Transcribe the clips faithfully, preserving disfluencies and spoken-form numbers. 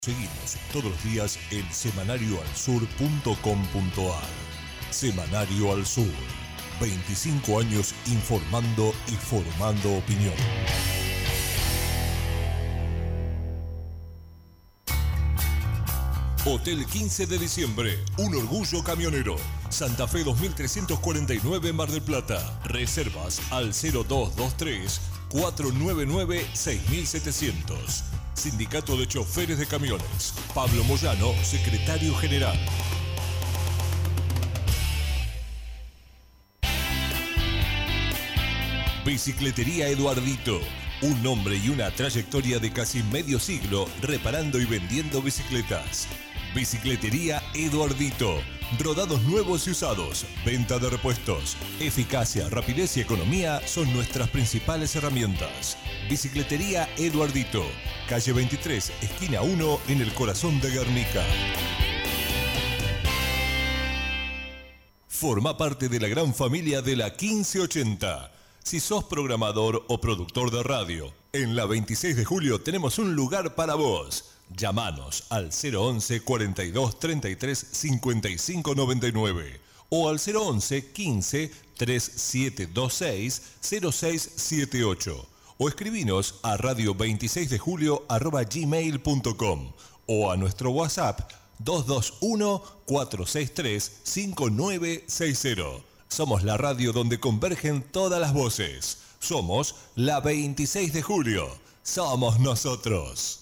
Seguimos todos los días en semanario al sur punto com punto ar. Semanario al Sur. veinticinco años informando y formando opinión. Hotel quince de diciembre, un orgullo camionero. Santa Fe dos mil trescientos cuarenta y nueve, Mar del Plata. Reservas al cero dos dos tres, cuatro nueve nueve, seis setecientos. Sindicato de Choferes de Camiones. Pablo Moyano, secretario general. Bicicletería Eduardito. Un nombre y una trayectoria de casi medio siglo reparando y vendiendo bicicletas. Bicicletería Eduardito. Rodados nuevos y usados. Venta de repuestos. Eficacia, rapidez y economía son nuestras principales herramientas. Bicicletería Eduardito. Calle veintitrés, esquina uno, en el corazón de Guernica. Forma parte de la gran familia de la quince ochenta. Si sos programador o productor de radio, en la veintiséis de julio tenemos un lugar para vos. Llámanos al cero once, cuarenta y dos, treinta y tres, cincuenta y cinco noventa y nueve o al cero once, quince, treinta y siete veintiséis, cero seis siete ocho o escribinos a radio veintiséis de julio arroba gmail punto com o a nuestro WhatsApp dos dos uno, cuatro seis tres, cinco nueve seis cero. Somos la radio donde convergen todas las voces. Somos la veintiséis de julio. Somos nosotros.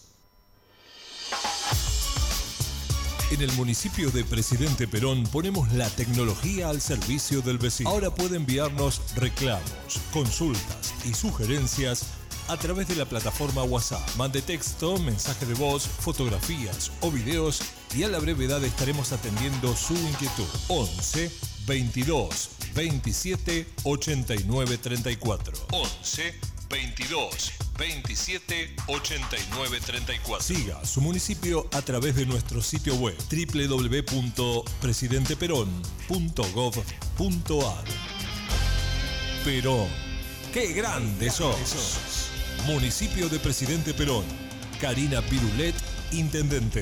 En el municipio de Presidente Perón ponemos la tecnología al servicio del vecino. Ahora puede enviarnos reclamos, consultas y sugerencias a través de la plataforma WhatsApp. Mande texto, mensaje de voz, fotografías o videos y a la brevedad estaremos atendiendo su inquietud. once, veintidós, veintisiete, ochenta y nueve, treinta y cuatro. once, veintidós, veintisiete, ochenta y nueve, treinta y cuatro. Siga su municipio a través de nuestro sitio web doble u doble u doble u punto presidente perón punto gov punto ar. Perón, ¡qué grande sos! Municipio de Presidente Perón. Karina Pirulet, intendente.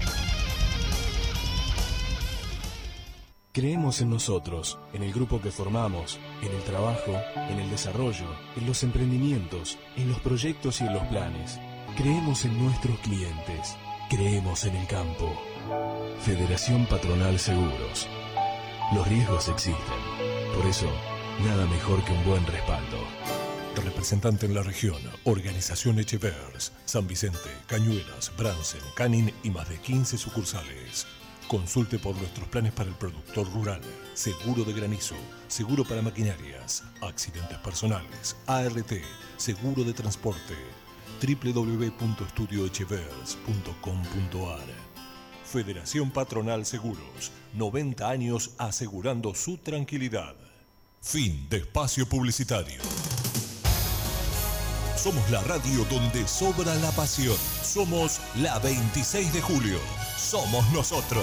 Creemos en nosotros, en el grupo que formamos, en el trabajo, en el desarrollo, en los emprendimientos, en los proyectos y en los planes. Creemos en nuestros clientes. Creemos en el campo. Federación Patronal Seguros. Los riesgos existen. Por eso, nada mejor que un buen respaldo. Representante en la región, Organización Echevers, San Vicente, Cañuelas, Bransen, Canin y más de quince sucursales. Consulte por nuestros planes para el productor rural, seguro de granizo, seguro para maquinarias, accidentes personales, A R T, seguro de transporte. doble u doble u doble u punto estudio echevers punto com punto ar. Federación Patronal Seguros, noventa años asegurando su tranquilidad. Fin de espacio publicitario. Somos la radio donde sobra la pasión. Somos la veintiséis de julio. Somos nosotros.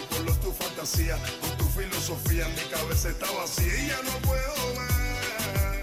Con tu filosofía en mi cabeza está vacía y ya no puedo más.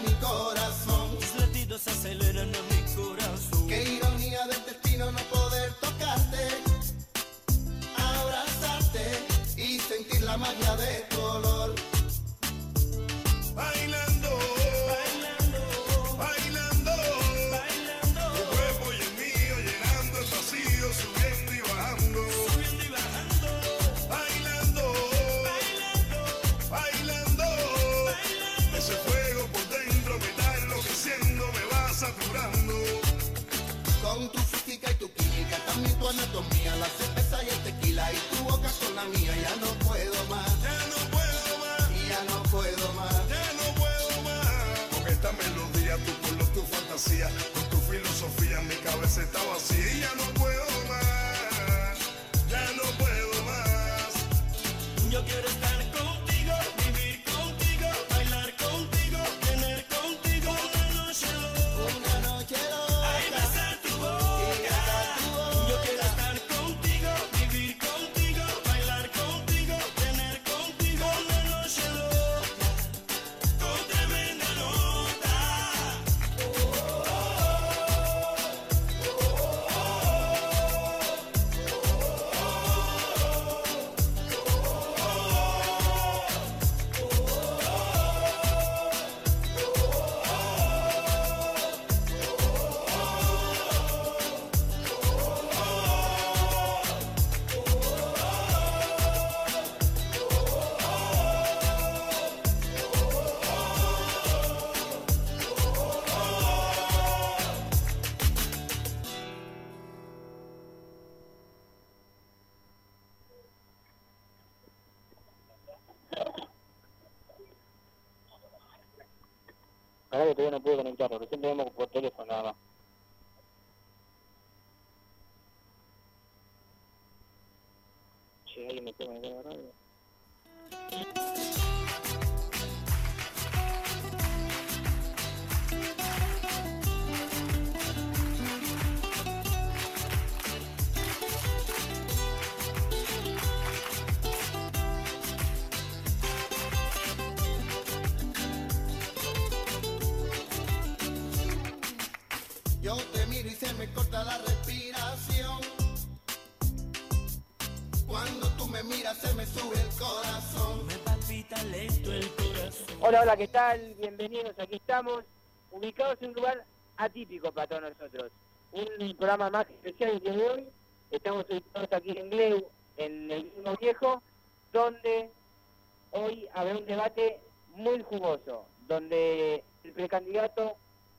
mi corazón. Tus latidos aceleran a mi corazón. Qué ironía del destino no poder tocarte, abrazarte y sentir la magia de tu olor. Bailando, Bailando, bailando, bailando, tu cuerpo y el mío llenando el vacío, subiendo y bajando. subiendo y bajando, Bailando, bailando, bailando, bailando. ese fuego por dentro me está enloqueciendo, me va saturando. Con tu física y tu química, también tu anatomía, la cerveza y el tequila y tu boca con la mía. Ya no puedo más, Ya no puedo más, y ya no puedo más. ya no puedo más. Con esta melodía, tu color, tu fantasía, con tu filosofía, mi cabeza está vacía y ya no puedo más, ya no puedo más. Yo quiero estar contigo, vivir contigo, bailar contigo, tener contigo una noche loca. Una noche Ay, loca, besar tu boca. Yo quiero estar contigo, vivir contigo, bailar contigo, tener contigo una noche loca, con tremenda nota. Ahora que todavía no puedo conectarlo, recién tenemos por teléfono nada más. Che, alguien me puede conectar a la radio. yo te miro y se me corta la respiración. Cuando tú me miras se me sube el corazón. Me palpita lento el corazón. Hola, hola, ¿qué tal? Bienvenidos, aquí estamos, ubicados en un lugar atípico para todos nosotros. Un programa más especial el día de hoy. Estamos ubicados aquí en Gleu, en el Gringo Viejo, donde hoy habrá un debate muy jugoso, donde el precandidato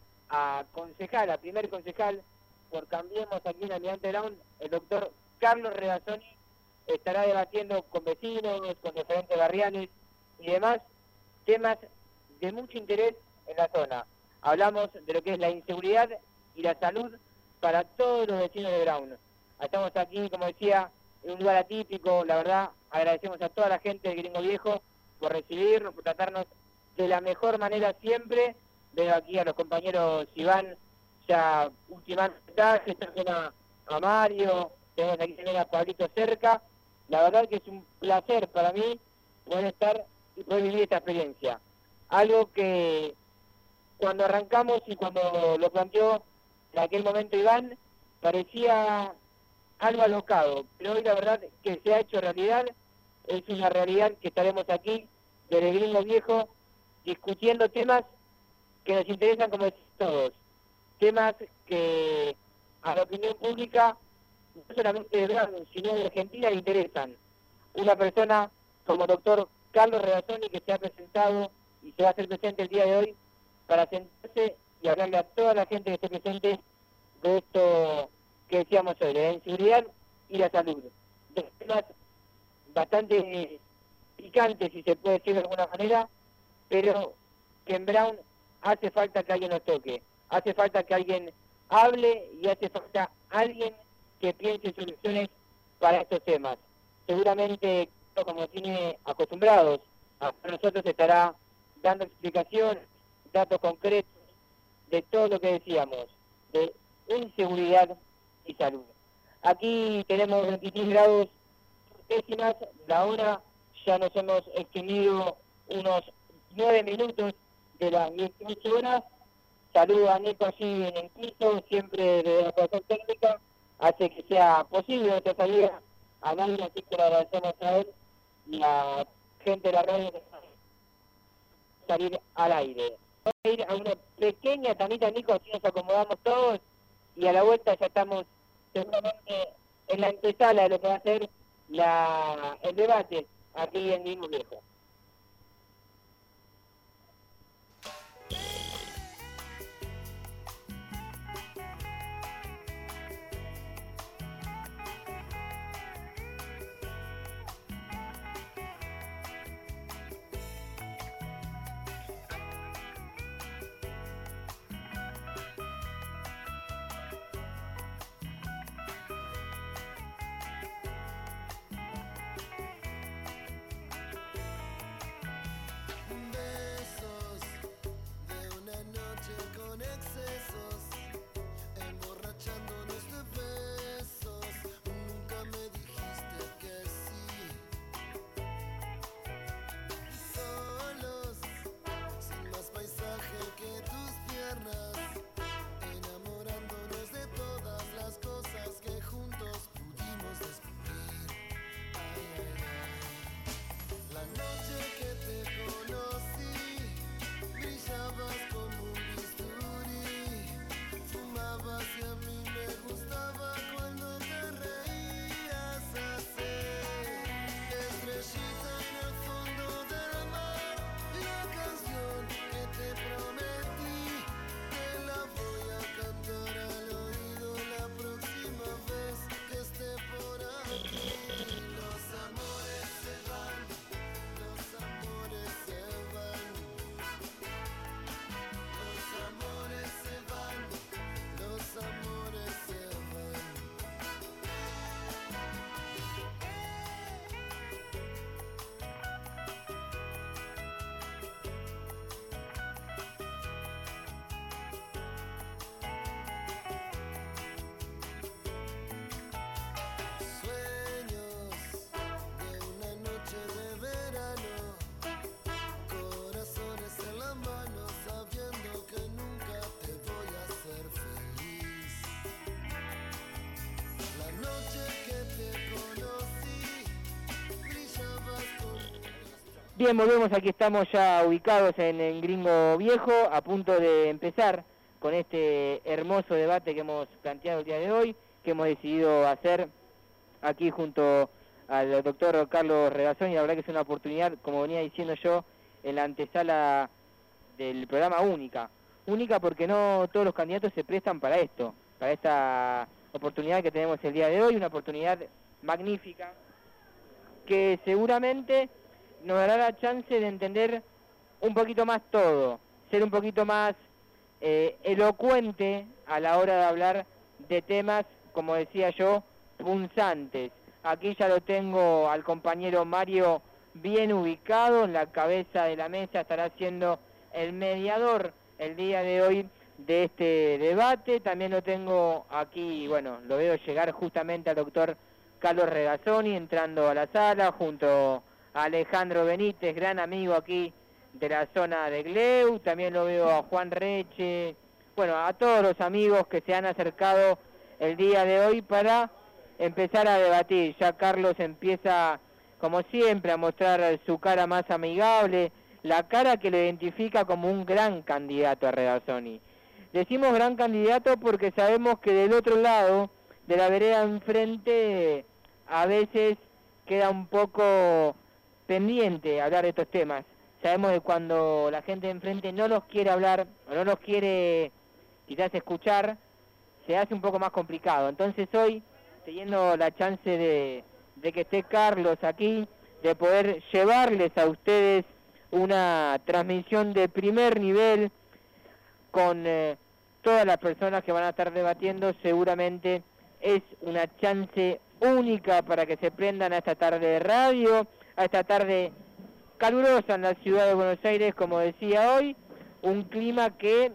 a concejal, a primer concejal, por Cambiemos aquí en Almirante Brown, el doctor Carlos Redazzoni, estará debatiendo con vecinos, con referentes barriales y demás temas de mucho interés en la zona. Hablamos de lo que es la inseguridad y la salud para todos los vecinos de Brown. Estamos aquí, como decía, en un lugar atípico. La verdad, agradecemos a toda la gente del Gringo Viejo por recibirnos, por tratarnos de la mejor manera siempre. Veo aquí a los compañeros Iván ya ultimando mensajes, también a, a Mario, tenemos aquí también a Pablito cerca. La verdad que es un placer para mí poder estar y poder vivir esta experiencia. Algo que cuando arrancamos y cuando lo planteó en aquel momento Iván, parecía algo alocado, pero hoy la verdad que se ha hecho realidad. Es una realidad que estaremos aquí desde el Gringo Viejo discutiendo temas que nos interesan, como decís todos, temas que a la opinión pública, no solamente de Brown, sino de Argentina, le interesan. Una persona como el doctor Carlos Redazzoni, que se ha presentado y se va a hacer presente el día de hoy para sentarse y hablarle a toda la gente que esté presente de esto que decíamos hoy, de la inseguridad y la salud. De temas bastante picantes, si se puede decir de alguna manera, pero que en Brown hace falta que alguien nos toque, hace falta que alguien hable y hace falta alguien que piense soluciones para estos temas. Seguramente, como tiene acostumbrados, a nosotros estará dando explicaciones, datos concretos de todo lo que decíamos, de inseguridad y salud. Aquí tenemos veintitrés grados décimas, la hora ya nos hemos extendido unos nueve minutos de las dieciocho horas. Saludo a Nico allí en el piso, siempre de la operación técnica, hace que sea posible nuestra salida a nadie, así que le agradecemos a él y a gente de la radio que salir al aire. Vamos a ir a una pequeña tamita, Nico, así nos acomodamos todos y a la vuelta ya estamos seguramente en la antesala de lo que va a ser la, el debate aquí en Grimo Viejo. Bien, volvemos, aquí estamos ya ubicados en el Gringo Viejo, a punto de empezar con este hermoso debate que hemos planteado el día de hoy, que hemos decidido hacer aquí junto al doctor Carlos Regazzoni. La verdad que es una oportunidad, como venía diciendo yo, en la antesala del programa única. Única porque no todos los candidatos se prestan para esto, para esta oportunidad que tenemos el día de hoy, una oportunidad magnífica que seguramente nos dará la chance de entender un poquito más todo, ser un poquito más eh, elocuente a la hora de hablar de temas, como decía yo, punzantes. Aquí ya lo tengo al compañero Mario bien ubicado, en la cabeza de la mesa estará siendo el mediador el día de hoy de este debate. También lo tengo aquí, bueno, lo veo llegar justamente al doctor Carlos Regazzoni entrando a la sala junto a Alejandro Benítez, gran amigo aquí de la zona de Gleu. También lo veo a Juan Reche, bueno, a todos los amigos que se han acercado el día de hoy para empezar a debatir. Ya Carlos empieza, como siempre, a mostrar su cara más amigable, la cara que lo identifica como un gran candidato a Regazzoni. Decimos gran candidato porque sabemos que del otro lado, de la vereda enfrente, a veces queda un poco pendiente hablar de estos temas. Sabemos que cuando la gente de enfrente no los quiere hablar, o no los quiere quizás escuchar, se hace un poco más complicado. Entonces hoy, teniendo la chance de, de que esté Carlos aquí, de poder llevarles a ustedes una transmisión de primer nivel con eh, todas las personas que van a estar debatiendo, seguramente es una chance única para que se prendan a esta tarde de radio, a esta tarde calurosa en la ciudad de Buenos Aires, como decía hoy, un clima que,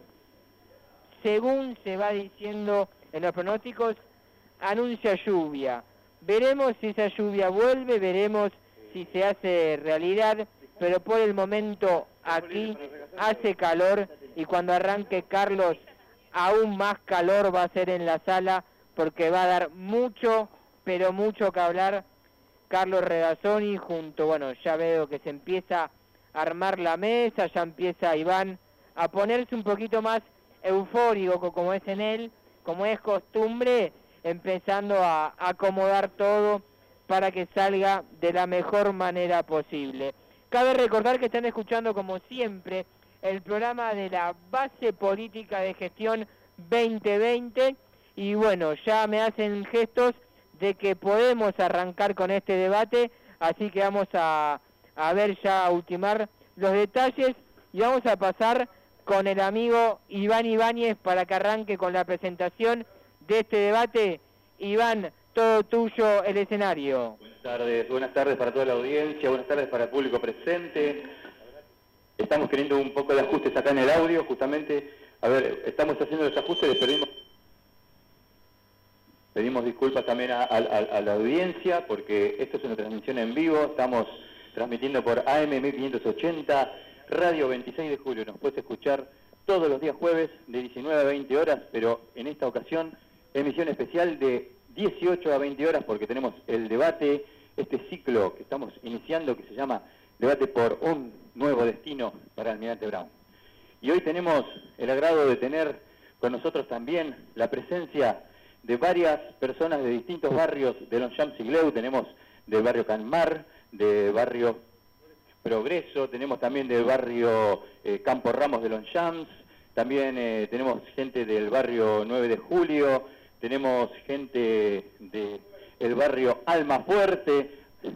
según se va diciendo en los pronósticos, anuncia lluvia. Veremos si esa lluvia vuelve, veremos si se hace realidad, pero por el momento aquí hace calor y cuando arranque Carlos aún más calor va a ser en la sala porque va a dar mucho, pero mucho que hablar Carlos Regazzoni junto, bueno, ya veo que se empieza a armar la mesa, ya empieza Iván a ponerse un poquito más eufórico como es en él, como es costumbre, empezando a acomodar todo para que salga de la mejor manera posible. Cabe recordar que están escuchando como siempre el programa de la Base Política de Gestión veinte veinte y bueno, ya me hacen gestos de que podemos arrancar con este debate, así que vamos a, a ver ya, a ultimar los detalles y vamos a pasar con el amigo Iván Ibáñez para que arranque con la presentación de este debate. Iván, todo tuyo el escenario. Buenas tardes, buenas tardes para toda la audiencia, buenas tardes para el público presente. Estamos queriendo un poco de ajustes acá en el audio, justamente, a ver, estamos haciendo los ajustes, les pedimos, pedimos disculpas también a, a, a la audiencia, porque esto es una transmisión en vivo, estamos transmitiendo por A M mil quinientos ochenta, Radio veintiséis de julio, nos puedes escuchar todos los días jueves de diecinueve a veinte horas, pero en esta ocasión, emisión especial de dieciocho a veinte horas, porque tenemos el debate, este ciclo que estamos iniciando, que se llama Debate por un nuevo destino para Almirante Brown. Y hoy tenemos el agrado de tener con nosotros también la presencia de varias personas de distintos barrios de Longchamps y Gleu. Tenemos del barrio Canmar, de barrio Progreso, tenemos también del barrio eh, Campo Ramos de Longchamps, también eh, tenemos gente del barrio nueve de julio, tenemos gente del barrio Almafuerte.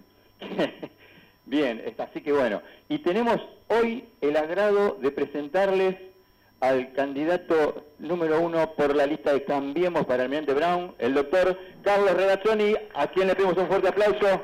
Bien, así que bueno, y tenemos hoy el agrado de presentarles al candidato número uno por la lista de Cambiemos para Almirante Brown, el doctor Carlos Regazzoni, a quien le pedimos un fuerte aplauso.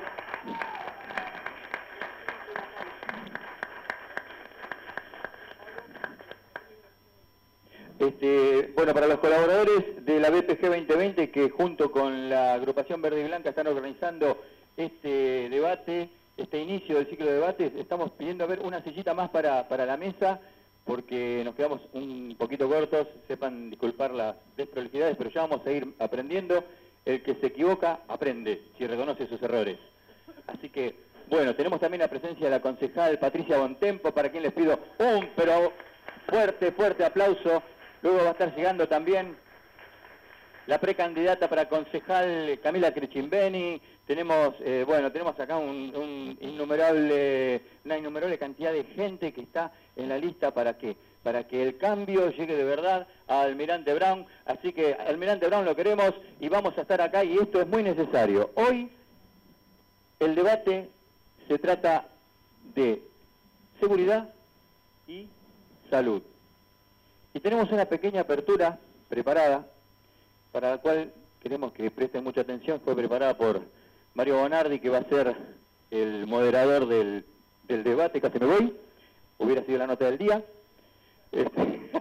Este, bueno, para los colaboradores de la B P G veinte veinte, que junto con la agrupación Verde y Blanca están organizando este debate, este inicio del ciclo de debates, estamos pidiendo a ver una sillita más para, para la mesa, porque nos quedamos un poquito cortos, sepan disculpar las desprolijidades, pero ya vamos a ir aprendiendo. El que se equivoca, aprende, si reconoce sus errores. Así que, bueno, tenemos también la presencia de la concejal Patricia Bontempo, para quien les pido un, pero fuerte, fuerte aplauso. Luego va a estar llegando también la precandidata para concejal Camila Crichimbeni. Tenemos, eh, bueno, tenemos acá un, un innumerable, una innumerable cantidad de gente que está en la lista para que, para que el cambio llegue de verdad a Almirante Brown. Así que Almirante Brown lo queremos y vamos a estar acá y esto es muy necesario. Hoy el debate se trata de seguridad y salud. Y tenemos una pequeña apertura preparada, para la cual queremos que presten mucha atención. Fue preparada por Mario Bonardi, que va a ser el moderador del, del debate. Casi me voy, hubiera sido la nota del día. Este...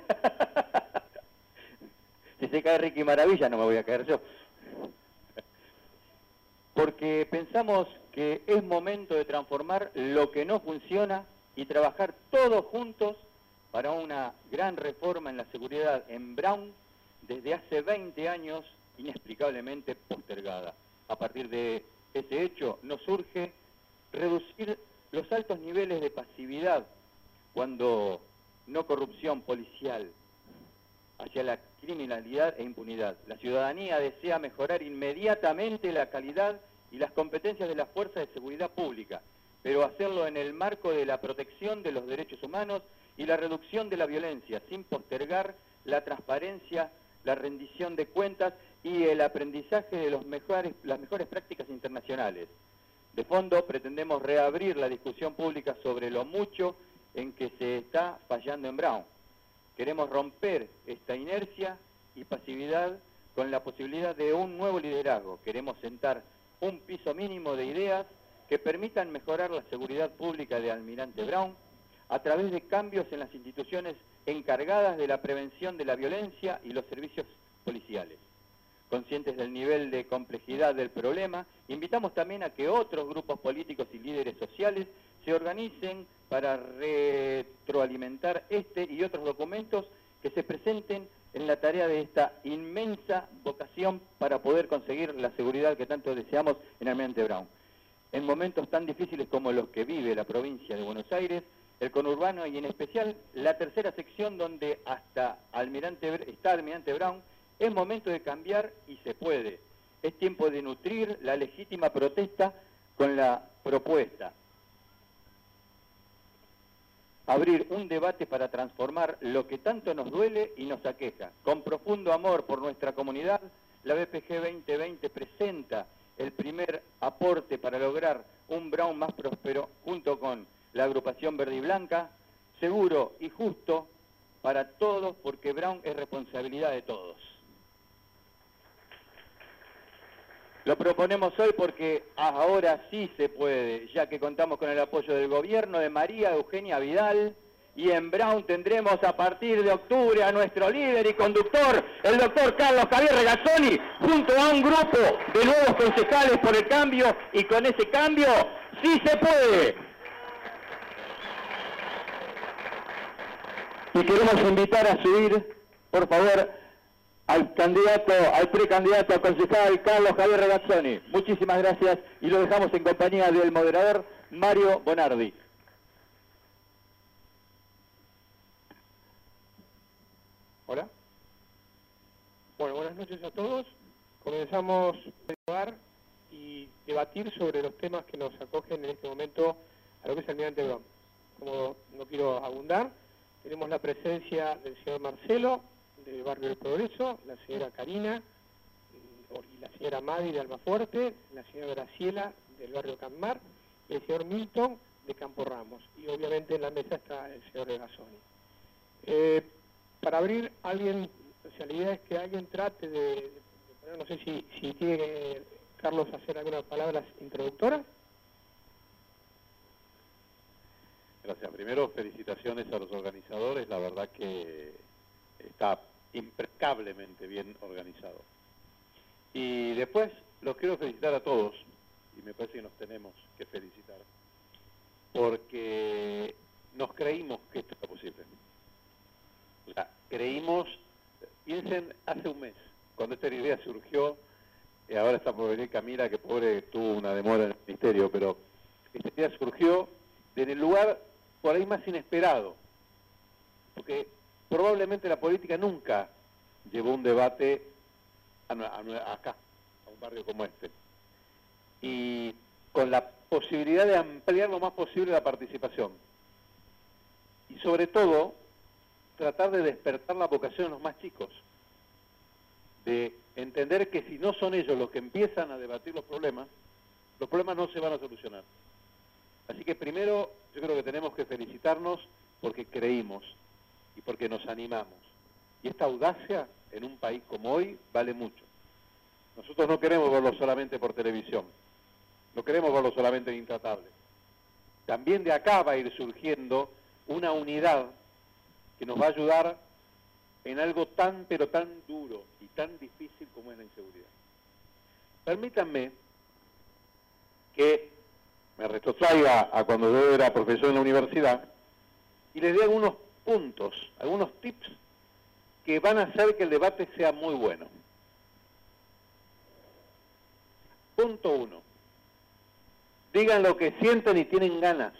si se cae Ricky Maravilla, no me voy a caer yo. Porque pensamos que es momento de transformar lo que no funciona y trabajar todos juntos para una gran reforma en la seguridad en Brown, desde hace veinte años, inexplicablemente postergada. A partir de ese hecho, nos urge reducir los altos niveles de pasividad, cuando no corrupción policial, hacia la criminalidad e impunidad. La ciudadanía desea mejorar inmediatamente la calidad y las competencias de las fuerzas de seguridad pública, pero hacerlo en el marco de la protección de los derechos humanos y la reducción de la violencia, sin postergar la transparencia, la rendición de cuentas y el aprendizaje de los mejores, las mejores prácticas internacionales. De fondo, pretendemos reabrir la discusión pública sobre lo mucho en que se está fallando en Brown. Queremos romper esta inercia y pasividad con la posibilidad de un nuevo liderazgo. Queremos sentar un piso mínimo de ideas que permitan mejorar la seguridad pública de Almirante Brown a través de cambios en las instituciones encargadas de la prevención de la violencia y los servicios policiales. Conscientes del nivel de complejidad del problema, invitamos también a que otros grupos políticos y líderes sociales se se organicen para retroalimentar este y otros documentos que se presenten en la tarea de esta inmensa vocación para poder conseguir la seguridad que tanto deseamos en Almirante Brown. En momentos tan difíciles como los que vive la provincia de Buenos Aires, el conurbano y en especial la tercera sección donde hasta Almirante, está Almirante Brown, es momento de cambiar y se puede. Es tiempo de nutrir la legítima protesta con la propuesta. Abrir un debate para transformar lo que tanto nos duele y nos aqueja. Con profundo amor por nuestra comunidad, la B P G veinte veinte presenta el primer aporte para lograr un Brown más próspero junto con la agrupación Verde y Blanca, seguro y justo para todos, porque Brown es responsabilidad de todos. Lo proponemos hoy porque ahora sí se puede, ya que contamos con el apoyo del gobierno de María Eugenia Vidal, y en Brown tendremos a partir de octubre a nuestro líder y conductor, el doctor Carlos Javier Regazzoni, junto a un grupo de nuevos concejales por el cambio, y con ese cambio sí se puede. Y queremos invitar a subir, por favor, al candidato, al precandidato a concejal Carlos Javier Regazzoni. Muchísimas gracias y lo dejamos en compañía del moderador Mario Bonardi. Hola. Bueno, buenas noches a todos. Comenzamos a dialogar y debatir sobre los temas que nos acogen en este momento a lo que es Almirante Brown. Como no quiero abundar, tenemos la presencia del señor Marcelo, del barrio del Progreso, la señora Karina y la señora Madi de Almafuerte, la señora Graciela del barrio Campmar y el señor Milton de Campo Ramos. Y obviamente en la mesa está el señor Regazzoni. Eh, para abrir, alguien, o sea, la idea es que alguien trate de, de no sé si, si tiene Carlos hacer algunas palabras introductoras. Gracias. Primero, felicitaciones a los organizadores, la verdad que está impecablemente bien organizado. Y después los quiero felicitar a todos, y me parece que nos tenemos que felicitar, porque nos creímos que esto era posible. O sea, creímos, piensen, hace un mes, cuando esta idea surgió, eh, ahora está por venir Camila, que pobre tuvo una demora en el ministerio, pero esta idea surgió en el lugar por ahí más inesperado, porque probablemente la política nunca llevó un debate a, a, acá, a un barrio como este. Y con la posibilidad de ampliar lo más posible la participación. Y sobre todo, tratar de despertar la vocación de los más chicos. De entender que si no son ellos los que empiezan a debatir los problemas, los problemas no se van a solucionar. Así que primero, yo creo que tenemos que felicitarnos porque creímos y porque nos animamos. Y esta audacia en un país como hoy vale mucho. Nosotros no queremos verlo solamente por televisión, no queremos verlo solamente en Intratable. También de acá va a ir surgiendo una unidad que nos va a ayudar en algo tan pero tan duro y tan difícil como es la inseguridad. Permítanme que me retrotraiga a cuando yo era profesor en la universidad y les dé algunos puntos, algunos tips que van a hacer que el debate sea muy bueno. Punto uno. Digan lo que sienten y tienen ganas.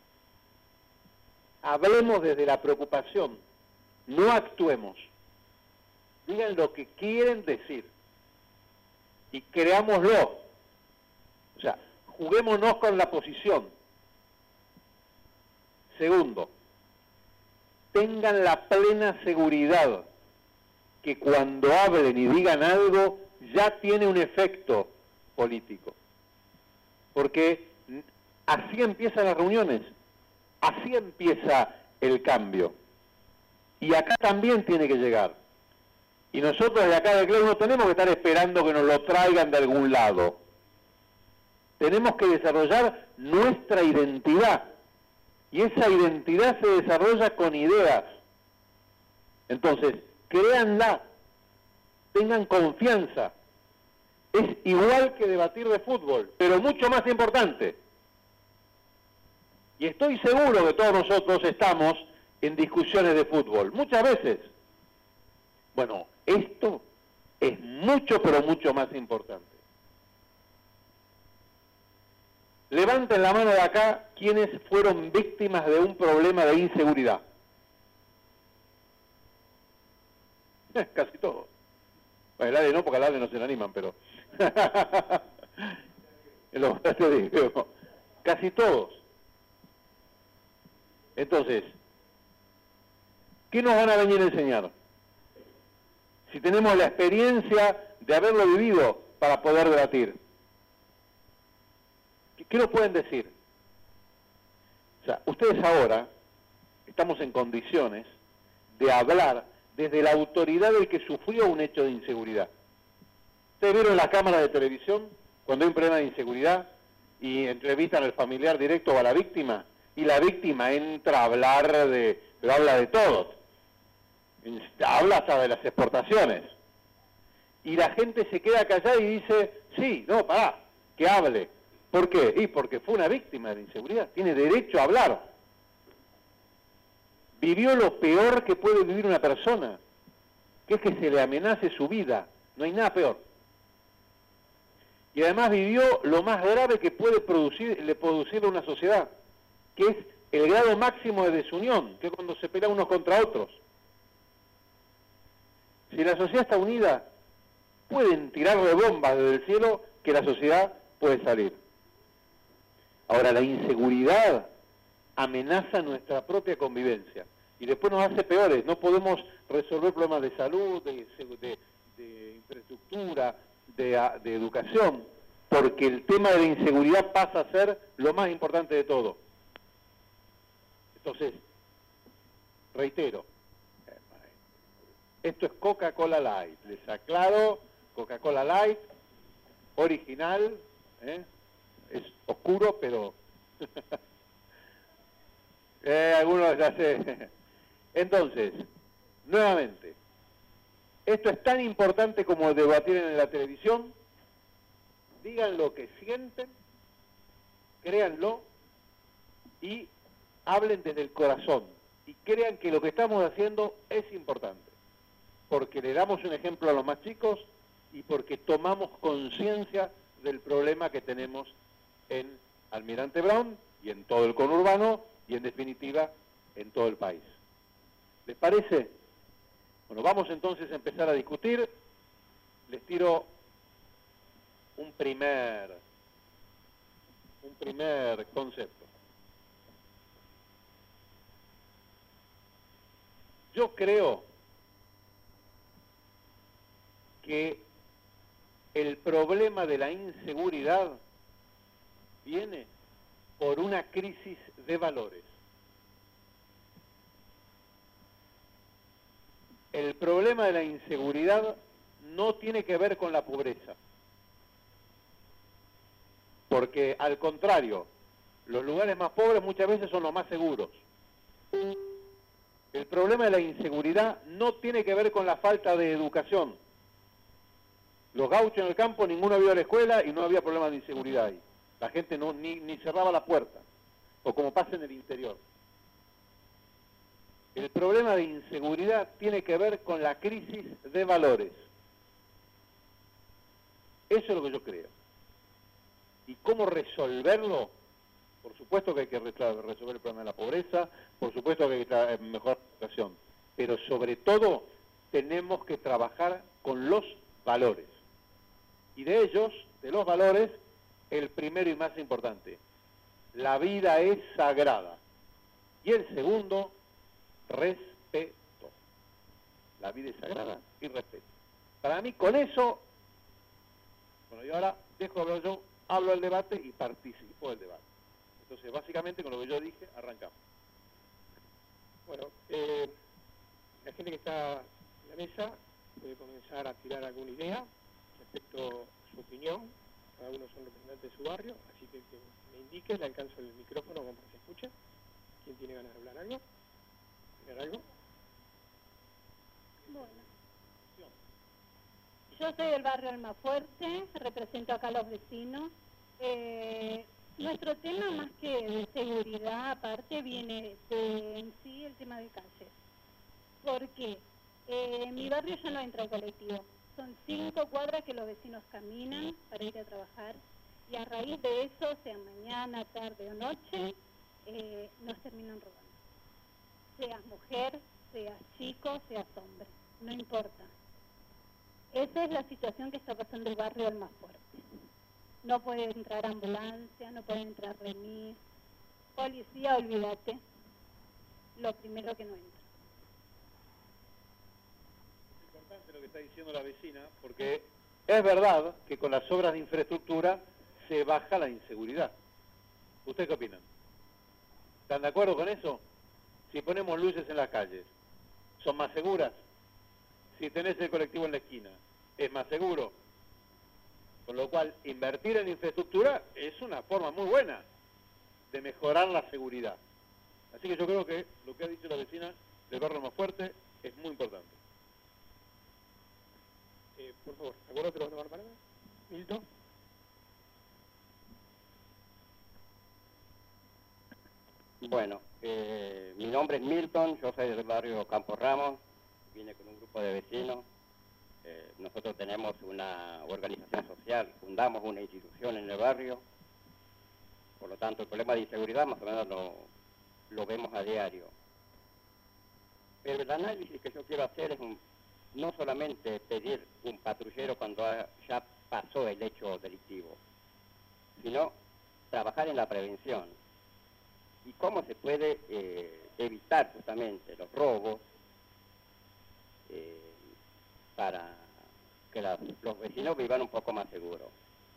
Hablemos desde la preocupación, no actuemos. Digan lo que quieren decir y creámoslo. O sea, juguémonos con la posición. Segundo, tengan la plena seguridad que cuando hablen y digan algo ya tiene un efecto político. Porque así empiezan las reuniones, así empieza el cambio. Y acá también tiene que llegar. Y nosotros de acá de Cleo no tenemos que estar esperando que nos lo traigan de algún lado. Tenemos que desarrollar nuestra identidad. Y esa identidad se desarrolla con ideas. Entonces, créanla, tengan confianza. Es igual que debatir de fútbol, pero mucho más importante. Y estoy seguro que todos nosotros estamos en discusiones de fútbol, muchas veces. Bueno, esto es mucho, pero mucho más importante. Levanten la mano de acá quienes fueron víctimas de un problema de inseguridad. Eh, casi todos. Bueno, el A D E no, porque al A D E no se le animan, pero... Lo te digo, casi todos. Entonces, ¿qué nos van a venir a enseñar? Si tenemos la experiencia de haberlo vivido para poder debatir. ¿Qué nos pueden decir? O sea, ustedes ahora estamos en condiciones de hablar desde la autoridad del que sufrió un hecho de inseguridad. ¿Ustedes vieron la cámara de televisión cuando hay un problema de inseguridad y entrevistan al familiar directo o a la víctima? Y la víctima entra a hablar de, pero habla de todo. Habla hasta de las exportaciones. Y la gente se queda callada y dice, sí, no, pará, que hable. ¿Por qué? Y porque fue una víctima de la inseguridad, tiene derecho a hablar. Vivió lo peor que puede vivir una persona, que es que se le amenace su vida, no hay nada peor. Y además vivió lo más grave que puede producir, le producir a una sociedad, que es el grado máximo de desunión, que es cuando se pelean unos contra otros. Si la sociedad está unida, pueden tirarle bombas desde el cielo que la sociedad puede salir. Ahora, la inseguridad amenaza nuestra propia convivencia y después nos hace peores. No podemos resolver problemas de salud, de, de, de infraestructura, de, de educación, porque el tema de la inseguridad pasa a ser lo más importante de todo. Entonces, reitero, esto es Coca-Cola Light. Les aclaro, Coca-Cola Light, original, ¿eh? Es oscuro, pero... eh, algunos ya sé. Entonces, nuevamente, esto es tan importante como debatir en la televisión. Digan lo que sienten, créanlo y hablen desde el corazón. Y crean que lo que estamos haciendo es importante. Porque le damos un ejemplo a los más chicos y porque tomamos conciencia del problema que tenemos en Almirante Brown y en todo el conurbano y en definitiva en todo el país. ¿Les parece? Bueno, vamos entonces a empezar a discutir. Les tiro un primer, un primer concepto. Yo creo que el problema de la inseguridad viene por una crisis de valores. El problema de la inseguridad no tiene que ver con la pobreza, porque al contrario, los lugares más pobres muchas veces son los más seguros. El problema de la inseguridad no tiene que ver con la falta de educación. Los gauchos en el campo, ninguno había ido a la escuela y no había problema de inseguridad ahí. La gente no, ni, ni cerraba la puerta, o como pasa en el interior. El problema de inseguridad tiene que ver con la crisis de valores. Eso es lo que yo creo. ¿Y cómo resolverlo? Por supuesto que hay que resolver el problema de la pobreza, por supuesto que hay que mejorar la educación, pero sobre todo tenemos que trabajar con los valores. Y de ellos, de los valores, el primero y más importante, la vida es sagrada. Y el segundo, respeto. La vida es sagrada y respeto. Para mí, con eso, bueno, yo ahora dejo hablar yo, hablo del debate y participo del debate. Entonces, básicamente, con lo que yo dije, arrancamos. Bueno, eh, la gente que está en la mesa puede comenzar a tirar alguna idea respecto a su opinión. Cada uno son representantes de su barrio, así que que me indique, le alcanzo el micrófono como para que se escuche. ¿Quién tiene ganas de hablar algo? ¿Tiene algo? Bueno. Yo soy del barrio Almafuerte, represento acá a los vecinos. Eh, Nuestro tema, más que de seguridad aparte, viene de, en sí el tema de calles. Porque eh, en mi barrio ya no entra el colectivo. Son cinco cuadras que los vecinos caminan para ir a trabajar. Y a raíz de eso, sea mañana, tarde o noche, eh, nos terminan robando. Seas mujer, seas chico, seas hombre, no importa. Esa es la situación que está pasando el barrio Almafuerte. No puede entrar ambulancia, no puede entrar remis, policía, olvídate, lo primero que no entra. Es importante lo que está diciendo la vecina, porque es verdad que con las obras de infraestructura se baja la inseguridad. ¿Ustedes qué opinan? ¿Están de acuerdo con eso? Si ponemos luces en las calles, ¿son más seguras? Si tenés el colectivo en la esquina, ¿es más seguro? Con lo cual, invertir en infraestructura es una forma muy buena de mejorar la seguridad. Así que yo creo que lo que ha dicho la vecina del barrio Almafuerte es muy importante. Eh, por favor, ¿algún otro va a tomar palabra? Milton. Bueno, eh, mi nombre es Milton, yo soy del barrio Campo Ramos, vine con un grupo de vecinos. Eh, nosotros tenemos una organización social, fundamos una institución en el barrio, por lo tanto el problema de inseguridad más o menos lo, lo vemos a diario. Pero el análisis que yo quiero hacer es un, no solamente pedir un patrullero cuando ha, ya pasó el hecho delictivo, sino trabajar en la prevención. ¿Y cómo se puede eh, evitar justamente los robos eh, para que la, los vecinos vivan un poco más seguros?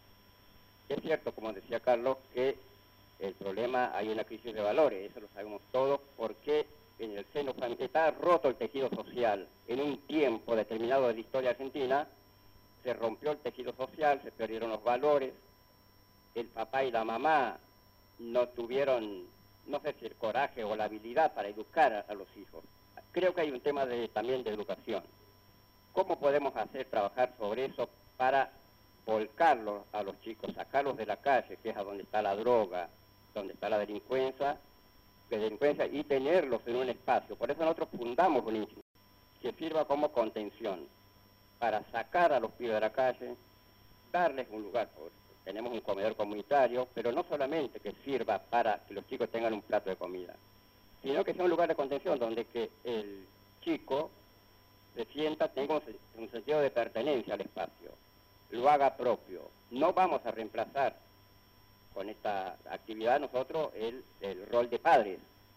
Es cierto, como decía Carlos, que el problema, hay una crisis de valores, eso lo sabemos todos, porque en el seno familiar está roto el tejido social. En un tiempo determinado de la historia argentina, se rompió el tejido social, se perdieron los valores, el papá y la mamá no tuvieron, no sé si el coraje o la habilidad para educar a, a los hijos. Creo que hay un tema de, también de educación. ¿Cómo podemos hacer trabajar sobre eso para volcarlos a los chicos, sacarlos de la calle, que es a donde está la droga, donde está la delincuencia, de delincuencia y tenerlos en un espacio? Por eso nosotros fundamos un instituto que sirva como contención, para sacar a los pibes de la calle, darles un lugar. Tenemos un comedor comunitario, pero no solamente que sirva para que los chicos tengan un plato de comida, sino que sea un lugar de contención donde que el chico se sienta, tenga un, un sentido de pertenencia al espacio, lo haga propio. No vamos a reemplazar con esta actividad nosotros el, el rol de padres,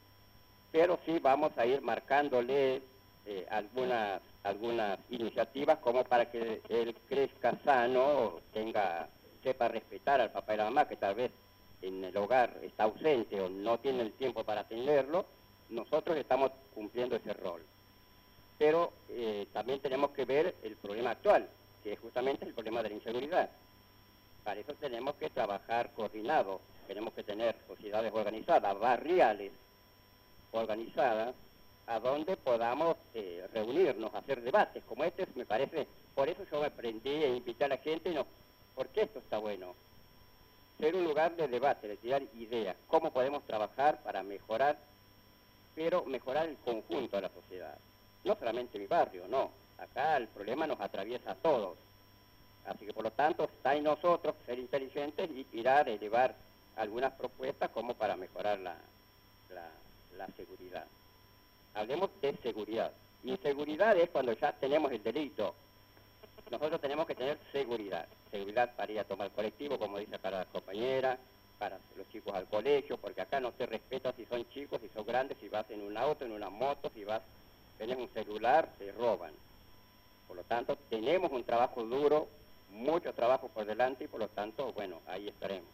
pero sí vamos a ir marcándole eh, algunas, algunas iniciativas como para que él crezca sano, tenga... sepa respetar al papá y la mamá, que tal vez en el hogar está ausente o no tiene el tiempo para atenderlo. Nosotros estamos cumpliendo ese rol. Pero eh, también tenemos que ver el problema actual, que es justamente el problema de la inseguridad. Para eso tenemos que trabajar coordinado, tenemos que tener sociedades organizadas, barriales organizadas, a donde podamos eh, reunirnos, hacer debates como este, me parece. Por eso yo me aprendí a invitar a la gente, y no, porque esto está bueno. Ser un lugar de debate, de tirar ideas, cómo podemos trabajar para mejorar, pero mejorar el conjunto de la sociedad. No solamente mi barrio, no. Acá el problema nos atraviesa a todos. Así que por lo tanto está en nosotros ser inteligentes y tirar, elevar algunas propuestas como para mejorar la, la, la seguridad. Hablemos de seguridad. Inseguridad es cuando ya tenemos el delito. Nosotros tenemos que tener seguridad. Seguridad para ir a tomar colectivo, como dice acá la compañera, para los chicos al colegio, porque acá no se respeta si son chicos, si son grandes, si vas en un auto, en una moto, si vas, tenés un celular, te roban. Por lo tanto, tenemos un trabajo duro, mucho trabajo por delante y por lo tanto, bueno, ahí estaremos.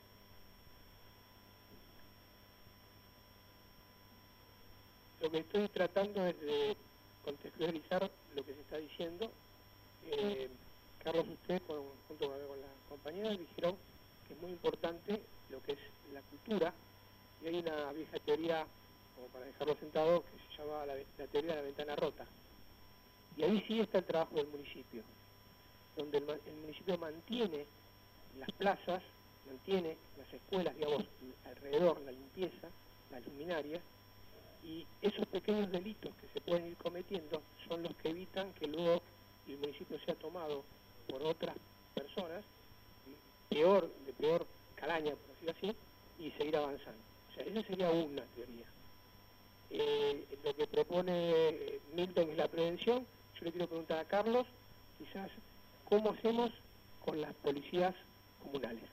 Lo que estoy tratando es de contextualizar lo que se está diciendo. Eh, Carlos, usted con, junto con la compañera dijeron que es muy importante lo que es la cultura, y hay una vieja teoría, como para dejarlo sentado, que se llama la, la teoría de la ventana rota. Y ahí sí está el trabajo del municipio, donde el, el municipio mantiene las plazas mantiene las escuelas, digamos, alrededor, la limpieza, las luminarias, y esos pequeños delitos que se pueden ir cometiendo son los que evitan que luego el municipio sea tomado por otras personas, peor, de peor calaña, por decirlo así, y seguir avanzando. O sea, esa sería una teoría. Eh, lo que propone Milton es la prevención. Yo le quiero preguntar a Carlos, quizás, ¿cómo hacemos con las policías comunales?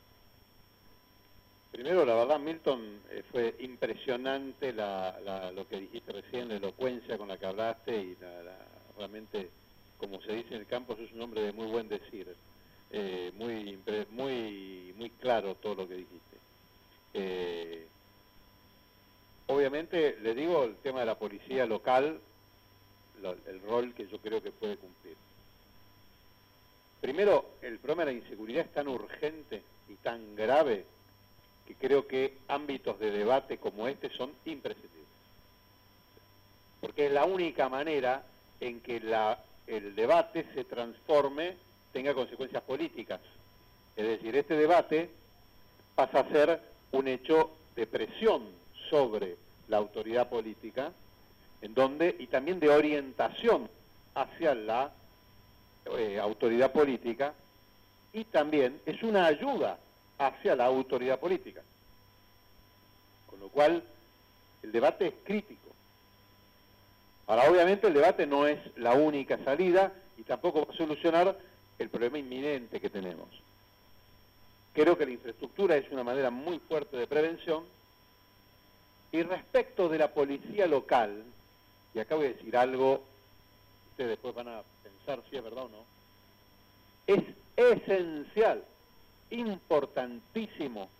Primero, la verdad, Milton, eh, fue impresionante la, la, lo que dijiste recién, la elocuencia con la que hablaste y la, la, realmente, como se dice en el campo, sos un hombre de muy buen decir, eh, muy, muy, muy claro todo lo que dijiste. Eh, obviamente, le digo, el tema de la policía local, lo, el rol que yo creo que puede cumplir. Primero, el problema de la inseguridad es tan urgente y tan grave que creo que ámbitos de debate como este son imprescindibles. Porque es la única manera en que la, el debate se transforme, tenga consecuencias políticas. Es decir, este debate pasa a ser un hecho de presión sobre la autoridad política, en donde, y también de orientación hacia la eh, autoridad política, y también es una ayuda hacia la autoridad política. Con lo cual, el debate es crítico. Ahora, obviamente, el debate no es la única salida y tampoco va a solucionar el problema inminente que tenemos. Creo que la infraestructura es una manera muy fuerte de prevención. Y respecto de la policía local, y acá voy a decir algo, ustedes después van a pensar si es verdad o no, es esencial, importantísimo,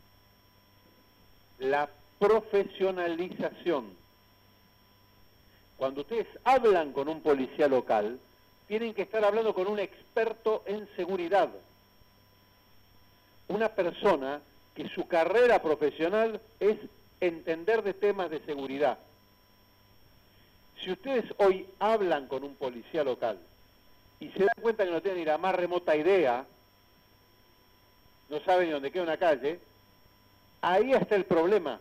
la profesionalización. Cuando ustedes hablan con un policía local, tienen que estar hablando con un experto en seguridad. Una persona que su carrera profesional es entender de temas de seguridad. Si ustedes hoy hablan con un policía local y se dan cuenta que no tienen ni la más remota idea, no saben ni dónde queda una calle, ahí está el problema.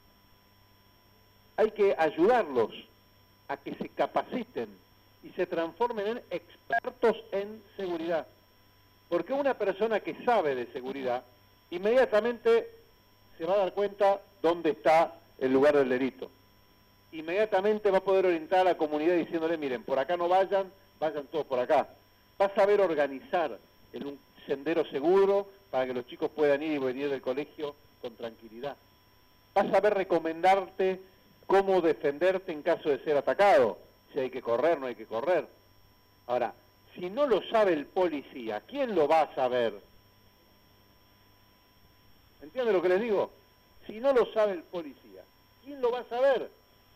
Hay que ayudarlos a que se capaciten y se transformen en expertos en seguridad. Porque una persona que sabe de seguridad, inmediatamente se va a dar cuenta dónde está el lugar del delito. Inmediatamente va a poder orientar a la comunidad diciéndole, miren, por acá no vayan, vayan todos por acá. Va a saber organizar en un sendero seguro para que los chicos puedan ir y venir del colegio con tranquilidad. Vas a saber recomendarte cómo defenderte en caso de ser atacado, si hay que correr, no hay que correr. Ahora, si no lo sabe el policía, ¿quién lo va a saber? ¿Entienden lo que les digo? Si no lo sabe el policía, ¿quién lo va a saber?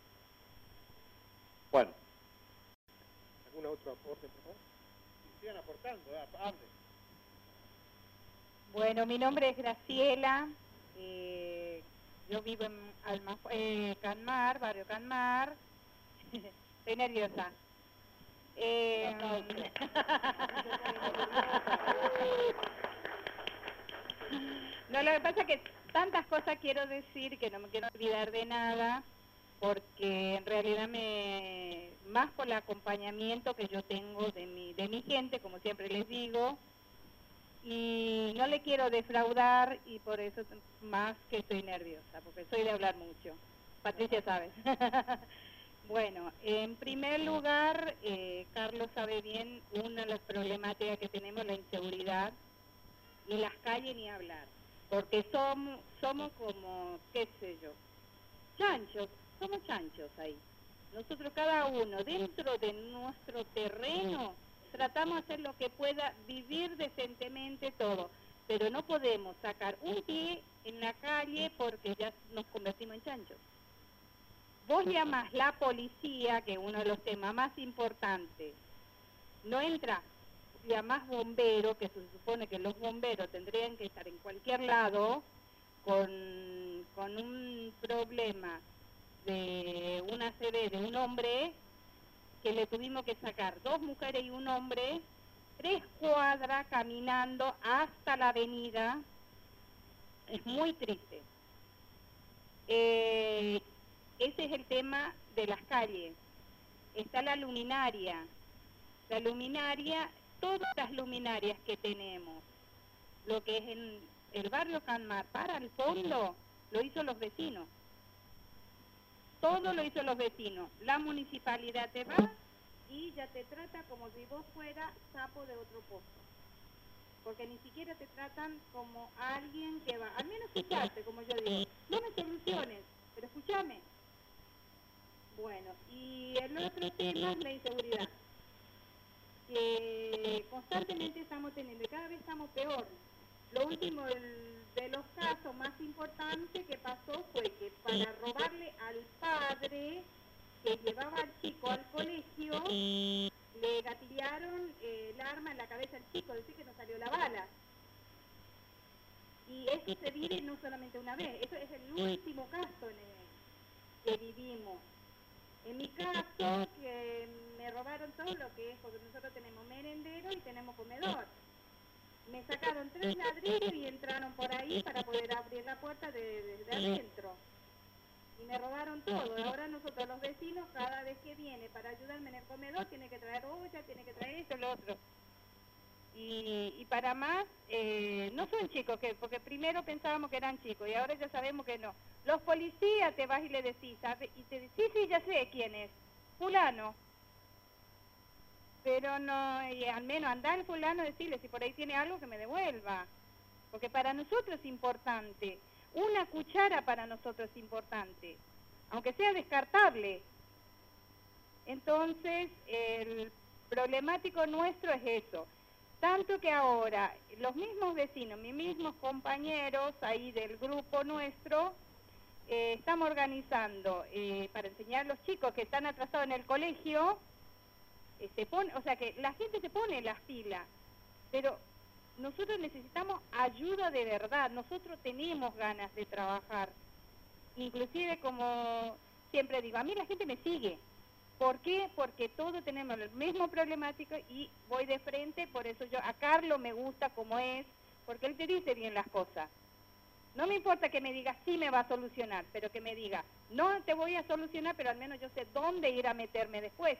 Bueno. ¿Algún otro aporte, por favor? Sigan aportando, ¿eh? Hable. Bueno, mi nombre es Graciela, eh, yo vivo en Alma, eh, Canmar, barrio Canmar, estoy nerviosa. Eh, no, lo que pasa es que tantas cosas quiero decir que no me quiero olvidar de nada, porque en realidad me, más por el acompañamiento que yo tengo de mi, de mi gente, como siempre les digo, y no le quiero defraudar y por eso más que estoy nerviosa, porque soy de hablar mucho. Patricia sabe. Bueno, en primer lugar, eh, Carlos sabe bien una de las problemáticas que tenemos, la inseguridad, y las calles ni hablar, porque somos, somos como, qué sé yo, chanchos, somos chanchos ahí. Nosotros cada uno, dentro de nuestro terreno, tratamos de hacer lo que pueda, vivir decentemente todo, pero no podemos sacar un pie en la calle porque ya nos convertimos en chanchos. Vos llamás la policía, que es uno de los temas más importantes, no entra, llamás bombero, que se supone que los bomberos tendrían que estar en cualquier lado, con, con un problema de una C V de un hombre, que le tuvimos que sacar dos mujeres y un hombre, tres cuadras caminando hasta la avenida, es muy triste. Eh, ese es el tema de las calles. Está la luminaria. La luminaria, todas las luminarias que tenemos, lo que es en el barrio Canmar, para el fondo, lo hizo los vecinos. Todo lo hizo los vecinos. La municipalidad te va y ya te trata como si vos fueras sapo de otro pozo. Porque ni siquiera te tratan como alguien que va, al menos escucharte, como yo digo. No me soluciones, pero escúchame. Bueno, y el otro tema es la inseguridad. Que constantemente estamos teniendo, y cada vez estamos peor. Lo último del, de los casos más importantes que pasó fue que para robarle al padre que llevaba al chico al colegio, le gatillaron eh, el arma en la cabeza al chico, decir que no salió la bala. Y eso se vive no solamente una vez, eso es el último caso en el que vivimos. En mi caso, que me robaron todo lo que es, porque nosotros tenemos merendero y tenemos comedor. Me sacaron tres ladrillos y entraron por ahí para poder abrir la puerta de, de, de adentro. Y me robaron todo. Ahora nosotros los vecinos, cada vez que viene para ayudarme en el comedor, tiene que traer olla, tiene que traer esto, lo otro. Y, y para más, eh, no son chicos, que porque primero pensábamos que eran chicos y ahora ya sabemos que no. Los policías te vas y le decís, ¿sabe? Y te decís, sí, sí, ya sé quién es, fulano. Pero no, y al menos anda el fulano, decirle si por ahí tiene algo que me devuelva. Porque para nosotros es importante. Una cuchara para nosotros es importante, aunque sea descartable. Entonces, el problemático nuestro es eso. Tanto que ahora, los mismos vecinos, mis mismos compañeros ahí del grupo nuestro, eh, estamos organizando eh, para enseñar a los chicos que están atrasados en el colegio, eh, se pone, o sea que la gente se pone en las pilas, pero nosotros necesitamos ayuda de verdad, nosotros tenemos ganas de trabajar. Inclusive, como siempre digo, a mí la gente me sigue. ¿Por qué? Porque todos tenemos el mismo problemático y voy de frente, por eso yo a Carlos me gusta como es, porque él te dice bien las cosas. No me importa que me diga sí me va a solucionar, pero que me diga no te voy a solucionar, pero al menos yo sé dónde ir a meterme después.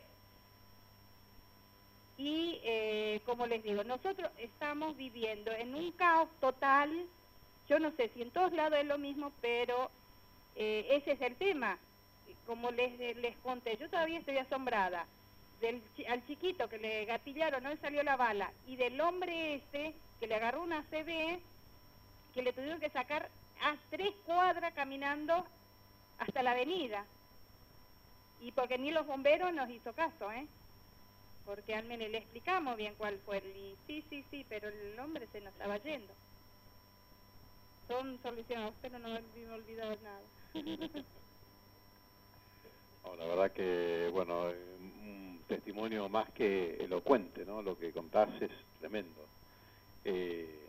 Y eh, como les digo, nosotros estamos viviendo en un caos total. Yo no sé si en todos lados es lo mismo, pero eh, ese es el tema. Como les, les conté, yo todavía estoy asombrada del al chiquito que le gatillaron, no le salió la bala, y del hombre ese que le agarró una C B, que le tuvieron que sacar a tres cuadras caminando hasta la avenida. Y porque ni los bomberos nos hizo caso, ¿eh? Porque al menos le explicamos bien cuál fue el... Y sí, sí, sí, pero el hombre se nos estaba yendo. Son solucionados, pero no me he olvidado nada. No, la verdad que, bueno, un testimonio más que elocuente, ¿no? Lo que contás es tremendo. Eh,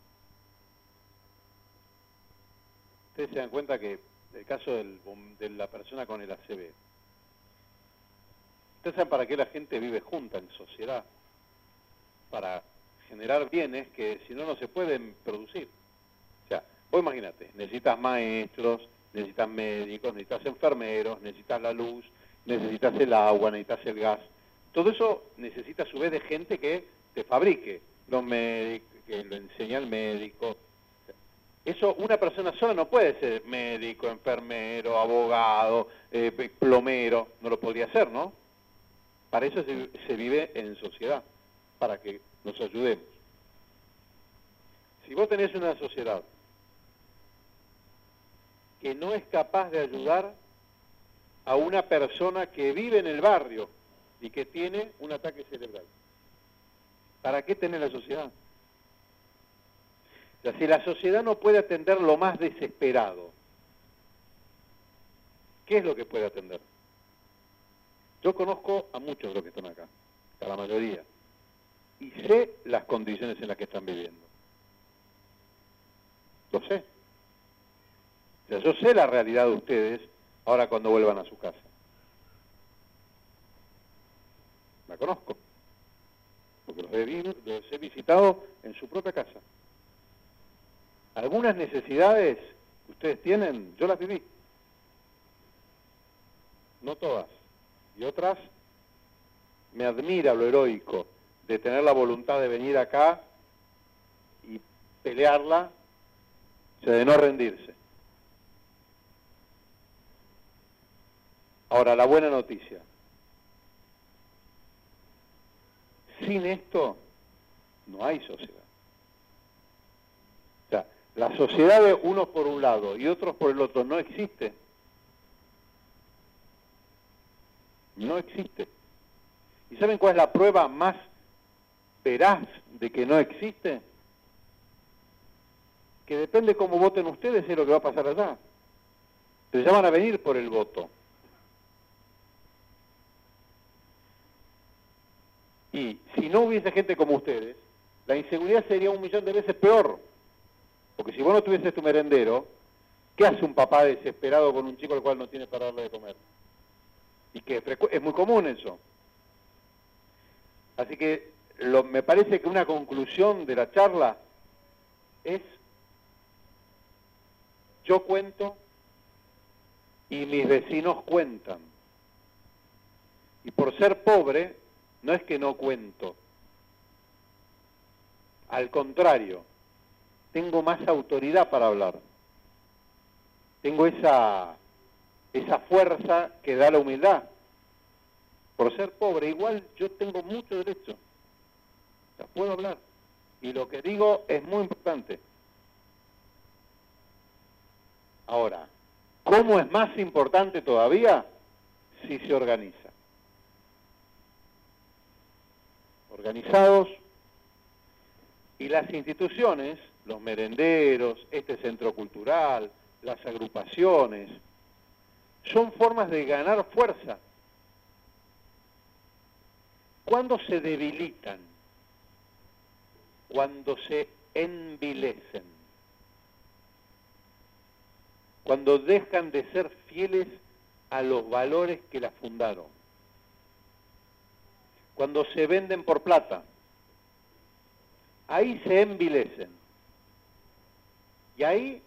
ustedes se dan cuenta que el caso del, de la persona con el A C V, ustedes saben para qué la gente vive junta en sociedad, para generar bienes que si no, no se pueden producir. O sea, vos imagínate, necesitas maestros, necesitas médicos, necesitas enfermeros, necesitas la luz, necesitas el agua, necesitas el gas. Todo eso necesita a su vez de gente que te fabrique, los médicos, que lo enseñe al médico. Eso una persona sola no puede ser médico, enfermero, abogado, eh, plomero, no lo podría hacer, ¿no? Para eso se, se vive en sociedad, para que nos ayudemos. Si vos tenés una sociedad que no es capaz de ayudar a una persona que vive en el barrio y que tiene un ataque cerebral, ¿para qué tener la sociedad? O sea, si la sociedad no puede atender lo más desesperado, ¿qué es lo que puede atender? Yo conozco a muchos de los que están acá, a la mayoría, y sé las condiciones en las que están viviendo. Lo sé. O sea, yo sé la realidad de ustedes ahora cuando vuelvan a su casa. La conozco, porque los he, los he visitado en su propia casa. Algunas necesidades que ustedes tienen, yo las viví. No todas. Y otras, me admira lo heroico de tener la voluntad de venir acá y pelearla, o sea, de no rendirse. Ahora, la buena noticia. Sin esto, no hay sociedad. O sea, la sociedad de unos por un lado y otros por el otro no existe. No existe. ¿Y saben cuál es la prueba más veraz de que no existe? Que depende cómo voten ustedes es lo que va a pasar allá. Se llaman a venir por el voto. Y si no hubiese gente como ustedes, la inseguridad sería un millón de veces peor. Porque si vos no tuvieses tu merendero, ¿qué hace un papá desesperado con un chico al cual no tiene para darle de comer? Y que es muy común eso. Así que lo, me parece que una conclusión de la charla es: yo cuento y mis vecinos cuentan. Y por ser pobre, no es que no cuento. Al contrario, tengo más autoridad para hablar. Tengo esa, esa fuerza que da la humildad. Por ser pobre, igual yo tengo mucho derecho. O sea, puedo hablar. Y lo que digo es muy importante. Ahora, ¿cómo es más importante todavía? Si se organiza. Organizados, y las instituciones, los merenderos, este centro cultural, las agrupaciones, son formas de ganar fuerza. ¿Cuándo se debilitan? Cuando se envilecen. Cuando dejan de ser fieles a los valores que las fundaron. Cuando se venden por plata. Ahí se envilecen. Y ahí,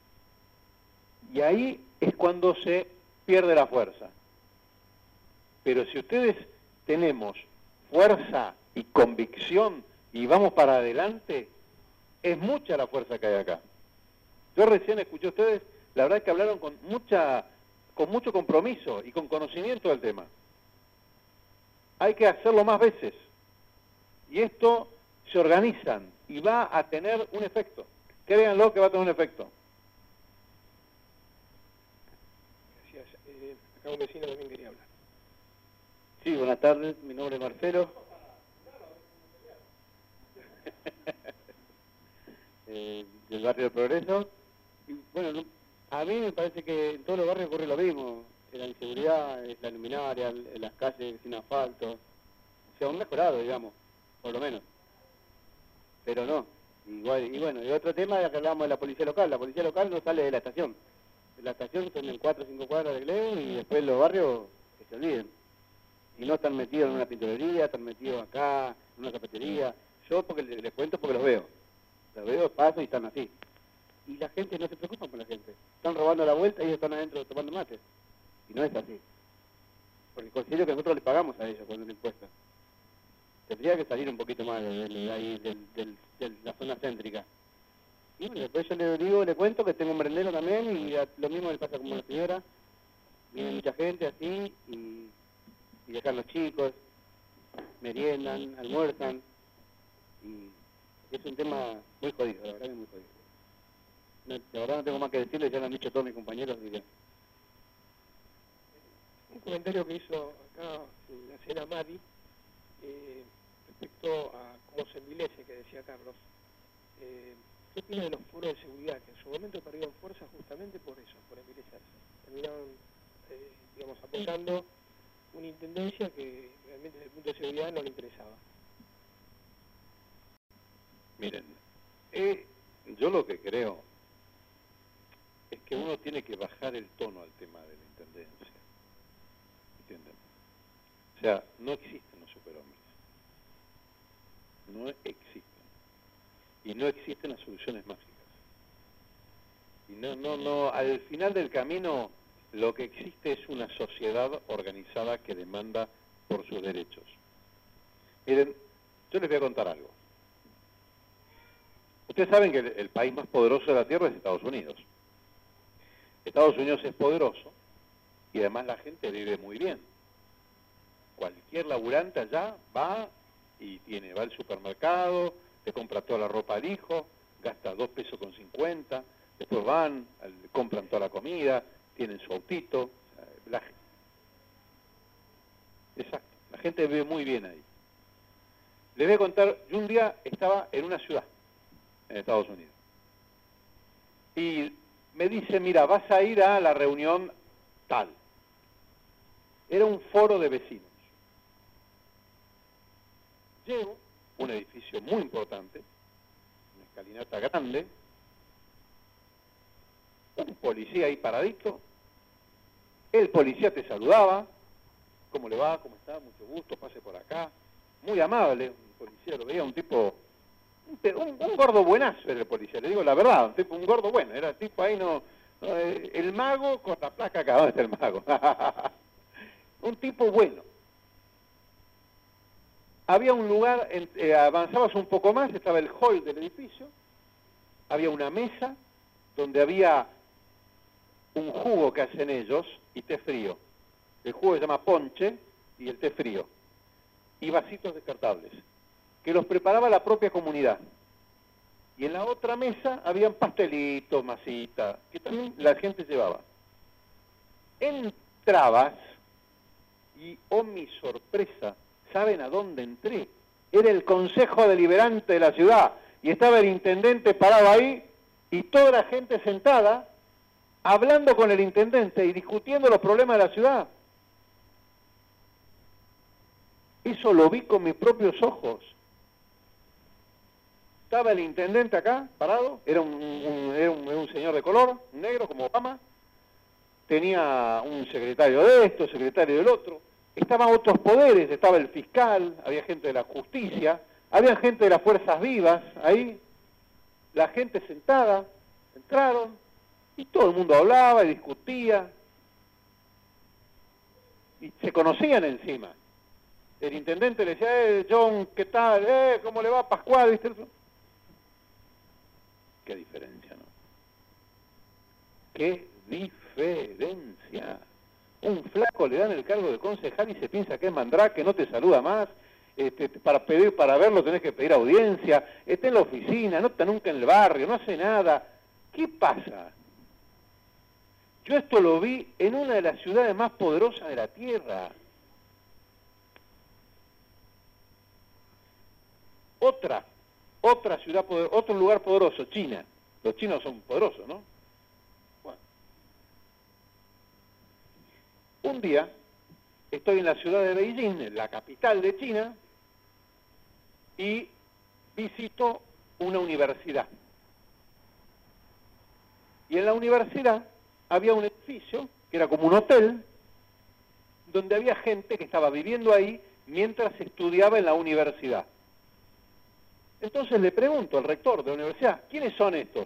y ahí es cuando se pierde la fuerza. Pero si ustedes tenemos fuerza y convicción y vamos para adelante, es mucha la fuerza que hay acá. Yo recién escuché a ustedes, la verdad es que hablaron con mucha, con mucho compromiso y con conocimiento del tema. Hay que hacerlo más veces. Y esto se organizan y va a tener un efecto. Créanlo que va a tener un efecto. Gracias. Eh, acá un vecino también quería hablar. Sí, buenas tardes. Mi nombre es Marcelo. eh, del barrio del Progreso. Y bueno, no, a mí me parece que en todos los barrios ocurre lo mismo. La inseguridad, la luminaria, las calles sin asfalto. Se han mejorado, digamos, por lo menos. Pero no. Igual, y bueno, y otro tema es que hablamos de la policía local. La policía local no sale de la estación. De la estación son en cuatro o cinco cuadras de Gleu y después los barrios que se olviden. Y no están metidos en una pintorería, están metidos acá, en una cafetería. Yo porque les, les cuento porque los veo. Los veo, paso y están así. Y la gente no se preocupa por la gente. Están robando a la vuelta y ellos están adentro tomando mate. Y no es así. Porque considero que nosotros les pagamos a ellos cuando les impuestos. Tendría que salir un poquito más de, de, de ahí, de, de, de, de la zona céntrica. Y bueno, después yo le digo, le cuento que tengo un merendero también y a, lo mismo le pasa como a la señora. Viene mucha gente así y, y dejan los chicos, meriendan, almuerzan. Y es un tema muy jodido, la verdad que es muy jodido. No, la verdad no tengo más que decirle, ya lo han dicho todos mis compañeros. Así que... Un comentario que hizo acá la señora Madi, eh, respecto a cómo se envilece, que decía Carlos. Eh, ¿Qué opina de los foros de seguridad, que en su momento perdieron fuerza justamente por eso, por envilecerse? Terminaron, eh, digamos, apoyando una intendencia que realmente desde el punto de seguridad no le interesaba. Miren, eh, yo lo que creo es que uno tiene que bajar el tono al tema de la intendencia. ¿Entienden? O sea, no existen los superhombres. No existen. Y no existen las soluciones mágicas. Y no, no, no, al final del camino lo que existe es una sociedad organizada que demanda por sus derechos. Miren, yo les voy a contar algo. Ustedes saben que el, el país más poderoso de la Tierra es Estados Unidos. Estados Unidos es poderoso y además la gente vive muy bien. Cualquier laburante allá va y tiene, va al supermercado, te compra toda la ropa al hijo, gasta dos pesos con cincuenta, después van, al, compran toda la comida, tienen su autito. La, exacto, la gente vive muy bien ahí. Les voy a contar, yo un día estaba en una ciudad, en Estados Unidos, y me dice, mira, vas a ir a la reunión tal. Era un foro de vecinos. Llego, un edificio muy importante, una escalinata grande, un policía ahí paradito, el policía te saludaba, ¿cómo le va? ¿Cómo está? Mucho gusto, pase por acá. Muy amable, un policía, lo veía un tipo, un, un, un gordo buenazo era el policía, le digo la verdad, un tipo, un gordo bueno, era el tipo ahí, no, no eh, el mago con la placa acá, ¿dónde está el mago? Un tipo bueno. Había un lugar, en, eh, avanzabas un poco más, estaba el hall del edificio, había una mesa donde había un jugo que hacen ellos y té frío. El jugo se llama ponche y el té frío. Y vasitos descartables, que los preparaba la propia comunidad. Y en la otra mesa habían pastelitos, masitas, que también la gente llevaba. Entrabas y, oh mi sorpresa, ¿saben a dónde entré? Era el Consejo Deliberante de la ciudad y estaba el intendente parado ahí y toda la gente sentada hablando con el intendente y discutiendo los problemas de la ciudad. Eso lo vi con mis propios ojos. Estaba el intendente acá, parado, era un, un, era un, un señor de color, negro como Obama, tenía un secretario de esto, secretario del otro, estaban otros poderes, estaba el fiscal, había gente de la justicia, había gente de las fuerzas vivas ahí, la gente sentada, entraron, y todo el mundo hablaba y discutía, y se conocían encima. El intendente le decía, eh, John, ¿qué tal? Eh, ¿cómo le va, Pascual? ¿Viste eso? Qué diferencia, ¿no? Qué diferencia. Un flaco le dan el cargo de concejal y se piensa que es mandrake, no te saluda más. Este, para pedir, para verlo tenés que pedir audiencia. Está en la oficina, no está nunca en el barrio, no hace nada. ¿Qué pasa? Yo esto lo vi en una de las ciudades más poderosas de la Tierra. Otra, otra ciudad poderosa, otro lugar poderoso, China. Los chinos son poderosos, ¿no? Bueno. Un día estoy en la ciudad de Beijing, en la capital de China, y visito una universidad. Y en la universidad había un edificio, que era como un hotel, donde había gente que estaba viviendo ahí mientras estudiaba en la universidad. Entonces le pregunto al rector de la universidad, ¿quiénes son estos?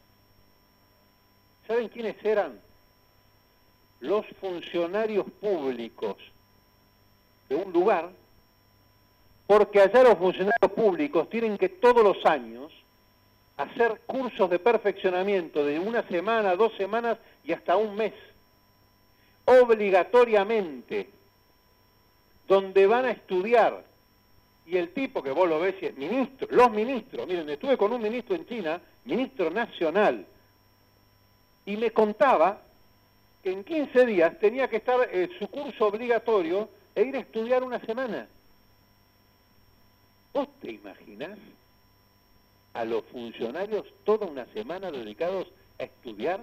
¿Saben quiénes eran? Los funcionarios públicos de un lugar, porque allá los funcionarios públicos tienen que todos los años hacer cursos de perfeccionamiento de una semana, dos semanas y hasta un mes, obligatoriamente, donde van a estudiar. Y el tipo que vos lo ves y es ministro, los ministros, miren, estuve con un ministro en China, ministro nacional, y me contaba que en quince días tenía que estar eh, su curso obligatorio e ir a estudiar una semana. ¿Vos te imaginás a los funcionarios toda una semana dedicados a estudiar?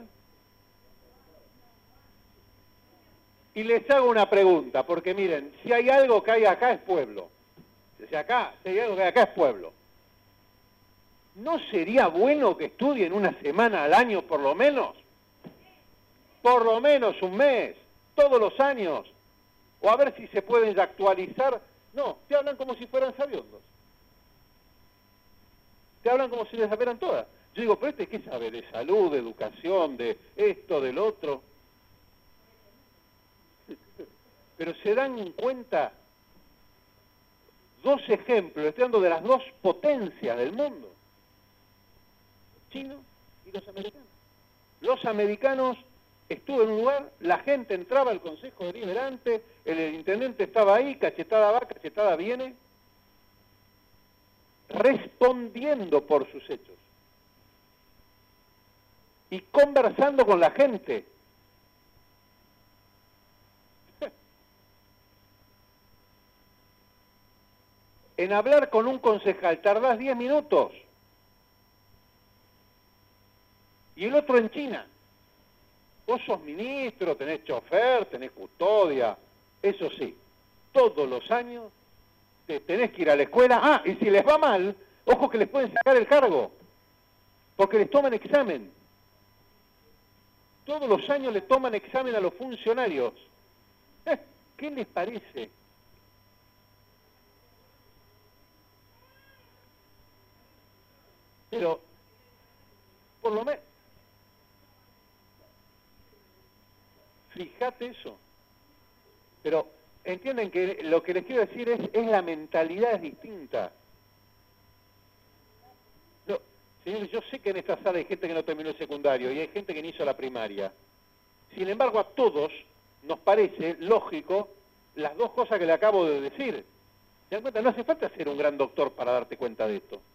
Y les hago una pregunta, porque miren, si hay algo que hay acá es pueblo. Si acá, si hay algo que hay acá es pueblo. ¿No sería bueno que estudien una semana al año por lo menos? Por lo menos un mes, todos los años. O a ver si se pueden actualizar. No, te hablan como si fueran sabiondos. Te hablan como si les supieran todas. Yo digo, pero este, ¿qué sabe? De salud, de educación, de esto, del otro. Pero se dan cuenta dos ejemplos, estoy hablando de las dos potencias del mundo, chinos y los americanos. Los americanos, estuvo en un lugar, la gente entraba al Consejo Deliberante, el, el intendente estaba ahí, cachetada va, cachetada viene, respondiendo por sus hechos y conversando con la gente. En hablar con un concejal tardás diez minutos. Y el otro en China. Vos sos ministro, tenés chofer, tenés custodia. Eso sí, todos los años te tenés que ir a la escuela. Ah, y si les va mal, ojo que les pueden sacar el cargo. Porque les toman examen. Todos los años le toman examen a los funcionarios. Eh, ¿Qué les parece? Pero, por lo menos, fíjate eso. Pero, entienden que lo que les quiero decir es, es la mentalidad es distinta. No, señores, yo sé que en esta sala hay gente que no terminó el secundario y hay gente que no hizo la primaria. Sin embargo, a todos nos parece lógico las dos cosas que le acabo de decir. ¿Se dan cuenta? No hace falta ser un gran doctor para darte cuenta de esto.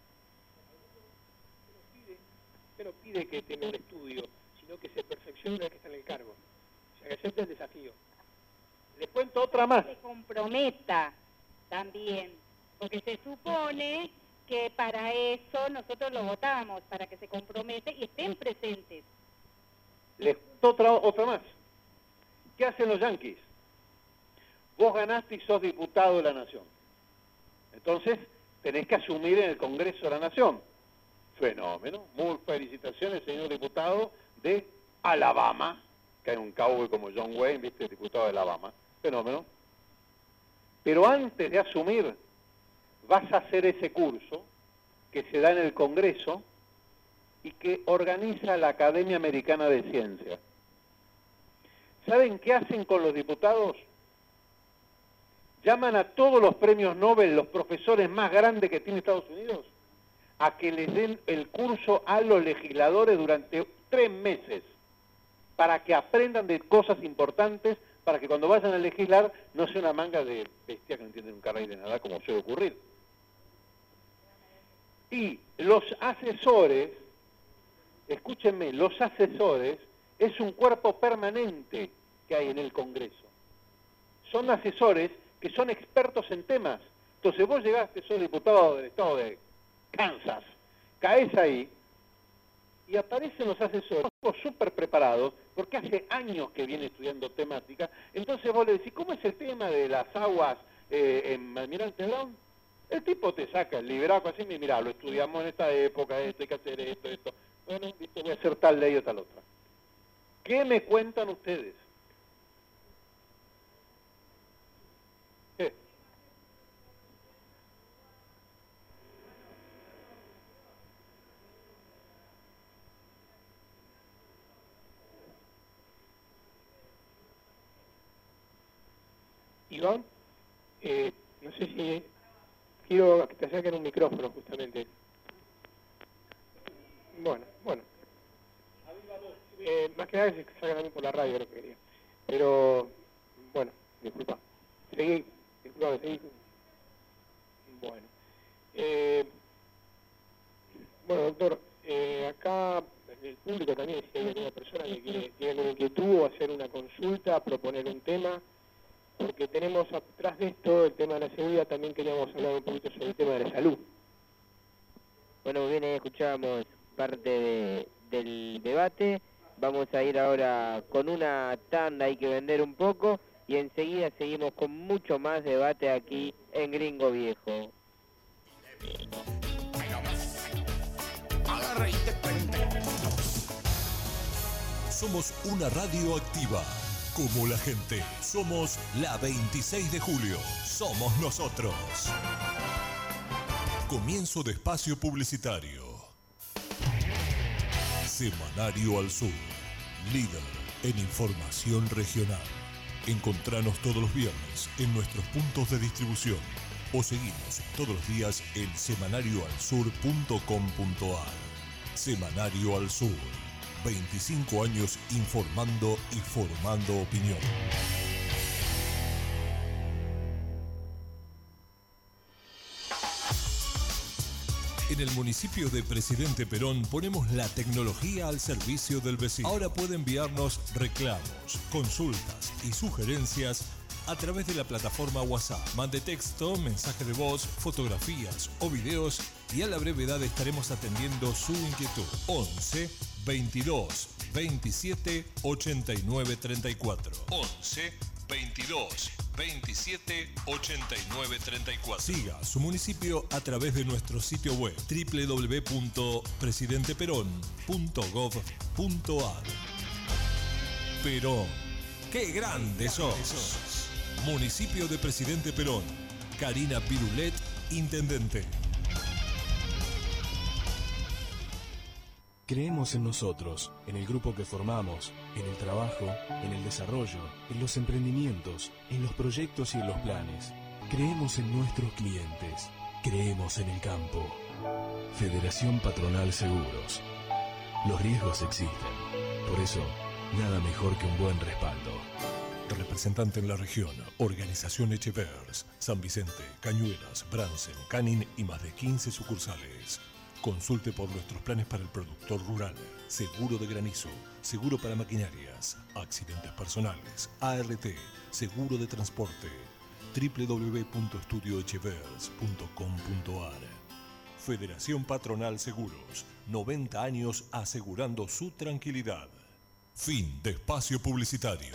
No pide que tenga un estudio, sino que se perfeccione una vez que está en el cargo. O sea, que acepte el desafío. Les cuento otra más. Se comprometa también, porque se supone que para eso nosotros lo votamos, para que se compromete y estén presentes. Les cuento otra, otra más. ¿Qué hacen los yanquis? Vos ganaste y sos diputado de la Nación. Entonces, tenés que asumir en el Congreso de la Nación. Fenómeno. Muy felicitaciones, señor diputado de Alabama, que hay un cowboy como John Wayne, viste, diputado de Alabama. Fenómeno. Pero antes de asumir, vas a hacer ese curso que se da en el Congreso y que organiza la Academia Americana de Ciencias. ¿Saben qué hacen con los diputados? Llaman a todos los premios Nobel, los profesores más grandes que tiene Estados Unidos, a que les den el curso a los legisladores durante tres meses, para que aprendan de cosas importantes, para que cuando vayan a legislar no sea una manga de bestia que no entienden un caray de nada, como suele ocurrir. Y los asesores, escúchenme, los asesores es un cuerpo permanente que hay en el Congreso. Son asesores que son expertos en temas. Entonces vos llegaste, sos diputado del estado de Kansas, caes ahí y aparecen los asesores súper preparados, porque hace años que viene estudiando temática. Entonces vos le decís, ¿cómo es el tema de las aguas eh, en Almirante Brown? El tipo te saca el libraco así, y mira, lo estudiamos en esta época, esto, hay que hacer esto, esto. Bueno, listo, voy a hacer tal ley o tal otra. ¿Qué me cuentan ustedes? ¿Qué? Iván, eh, no sé si quiero que te acerquen un micrófono justamente. Bueno, bueno. Eh, más que nada que se salga también por la radio lo que quería. Pero, bueno, disculpa. Seguí, disculpa, seguí. Bueno. Eh, bueno, doctor, eh, acá en el público también, si hay alguna persona que quiere, tiene alguna inquietud o hacer una consulta, proponer un tema, porque tenemos atrás de esto el tema de la seguridad, también queríamos hablar un poquito sobre el tema de la salud. Bueno, bien, ahí escuchábamos parte de, del debate. Vamos a ir ahora con una tanda, hay que vender un poco, y enseguida seguimos con mucho más debate aquí en Gringo Viejo. Somos una radio activa, como la gente. Somos la veintiséis de julio. Somos nosotros. Comienzo de espacio publicitario. Semanario al Sur, líder en información regional. Encontranos todos los viernes en nuestros puntos de distribución o seguinos todos los días en semanario al sur punto com punto ar. Semanario al Sur, veinticinco años informando y formando opinión. En el municipio de Presidente Perón ponemos la tecnología al servicio del vecino. Ahora puede enviarnos reclamos, consultas y sugerencias a través de la plataforma WhatsApp. Mande texto, mensaje de voz, fotografías o videos y a la brevedad estaremos atendiendo su inquietud. once, veintidós, veintisiete, ochenta y nueve, treinta y cuatro. once, veintidós, veintisiete, ochenta y nueve, treinta y cuatro. Siga su municipio a través de nuestro sitio web doble u doble u doble u punto presidente perón punto gov punto ar. Perón, ¡qué grande sos! Municipio de Presidente Perón. Karina Pirulet, intendente. Creemos en nosotros, en el grupo que formamos, en el trabajo, en el desarrollo, en los emprendimientos, en los proyectos y en los planes. Creemos en nuestros clientes. Creemos en el campo. Federación Patronal Seguros. Los riesgos existen. Por eso, nada mejor que un buen respaldo. Representante en la región, Organización Echevers, San Vicente, Cañuelas, Bransen, Canin y más de quince sucursales. Consulte por nuestros planes para el productor rural, seguro de granizo, seguro para maquinarias, accidentes personales, A R T, seguro de transporte. doble u doble u doble u punto estudio echevers punto com punto ar. Federación Patronal Seguros, noventa años asegurando su tranquilidad. Fin de espacio publicitario.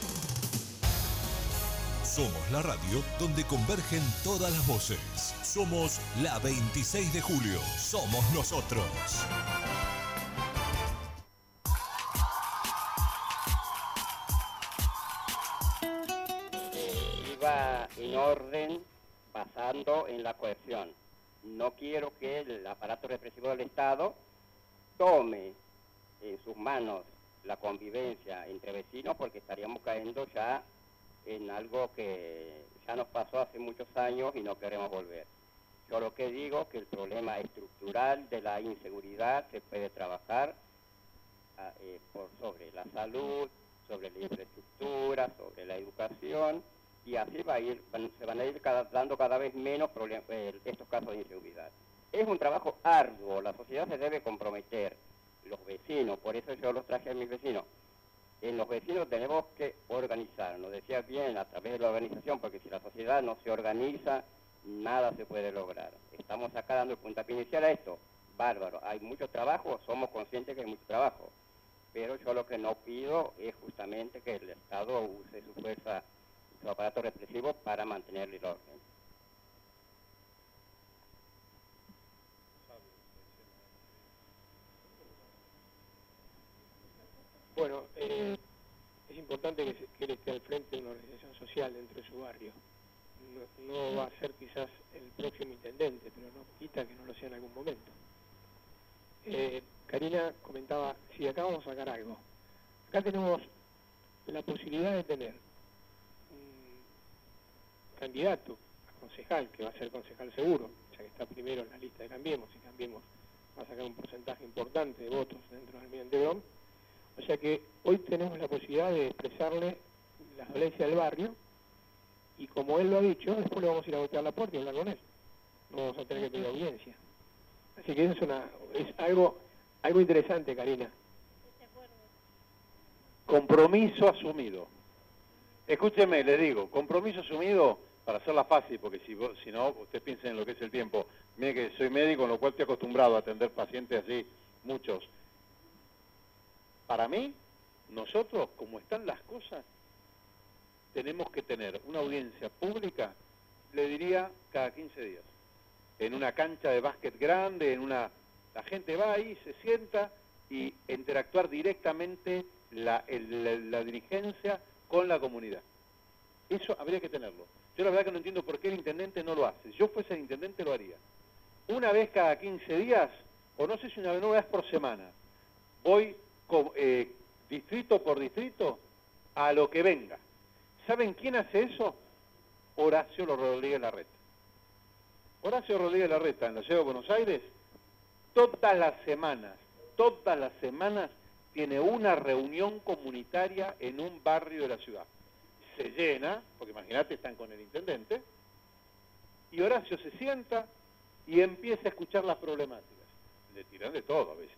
Somos la radio donde convergen todas las voces. Somos la veintiséis de julio. Somos nosotros. Eh, iba en orden basando en la cohesión. No quiero que el aparato represivo del Estado tome en sus manos la convivencia entre vecinos, porque estaríamos cayendo ya en algo que ya nos pasó hace muchos años y no queremos volver. Yo lo que digo que el problema estructural de la inseguridad se puede trabajar eh, por sobre la salud, sobre la infraestructura, sobre la educación, y así va a ir, van, se van a ir cada, dando cada vez menos problem, eh, estos casos de inseguridad. Es un trabajo arduo, la sociedad se debe comprometer, los vecinos, por eso yo los traje a mis vecinos. En los vecinos tenemos que organizarnos, decía bien, a través de la organización, porque si la sociedad no se organiza, nada se puede lograr. Estamos acá dando el puntapié inicial a esto, bárbaro, hay mucho trabajo, somos conscientes que hay mucho trabajo, pero yo lo que no pido es justamente que el Estado use su fuerza, su aparato represivo para mantener el orden. Bueno, eh, es importante que, se, que él esté al frente de una organización social dentro de su barrio. No, no va a ser quizás el próximo intendente, pero no quita que no lo sea en algún momento. Eh, Karina comentaba, si acá vamos a sacar algo. Acá tenemos la posibilidad de tener un candidato a concejal, que va a ser concejal seguro, ya que está primero en la lista de Cambiemos, y Cambiemos va a sacar un porcentaje importante de votos dentro del Almirante Brown. O sea que hoy tenemos la posibilidad de expresarle las dolencias del barrio, y como él lo ha dicho, después le vamos a ir a golpear la puerta y hablar con él. No vamos a tener que pedir audiencia. Así que eso es, una, es algo, algo interesante, Karina. Compromiso asumido. Escúcheme, le digo, compromiso asumido para hacerla fácil, porque si, vos, si no, usted piensa en lo que es el tiempo. Mire que soy médico, con lo cual estoy acostumbrado a atender pacientes así, muchos. Para mí, nosotros, como están las cosas, tenemos que tener una audiencia pública, le diría, cada quince días. En una cancha de básquet grande, en una... La gente va ahí, se sienta y interactuar directamente la, el, la, la dirigencia con la comunidad. Eso habría que tenerlo. Yo la verdad que no entiendo por qué el intendente no lo hace. Si yo fuese el intendente lo haría. Una vez cada quince días, o no sé si una vez, una vez por semana, voy co- eh, distrito por distrito, a lo que venga. ¿Saben quién hace eso? Horacio Rodríguez Larreta. Horacio Rodríguez Larreta, en la ciudad de Buenos Aires, todas las semanas, todas las semanas, tiene una reunión comunitaria en un barrio de la ciudad. Se llena, porque imagínate, están con el intendente, y Horacio se sienta y empieza a escuchar las problemáticas. Le tiran de todo a veces.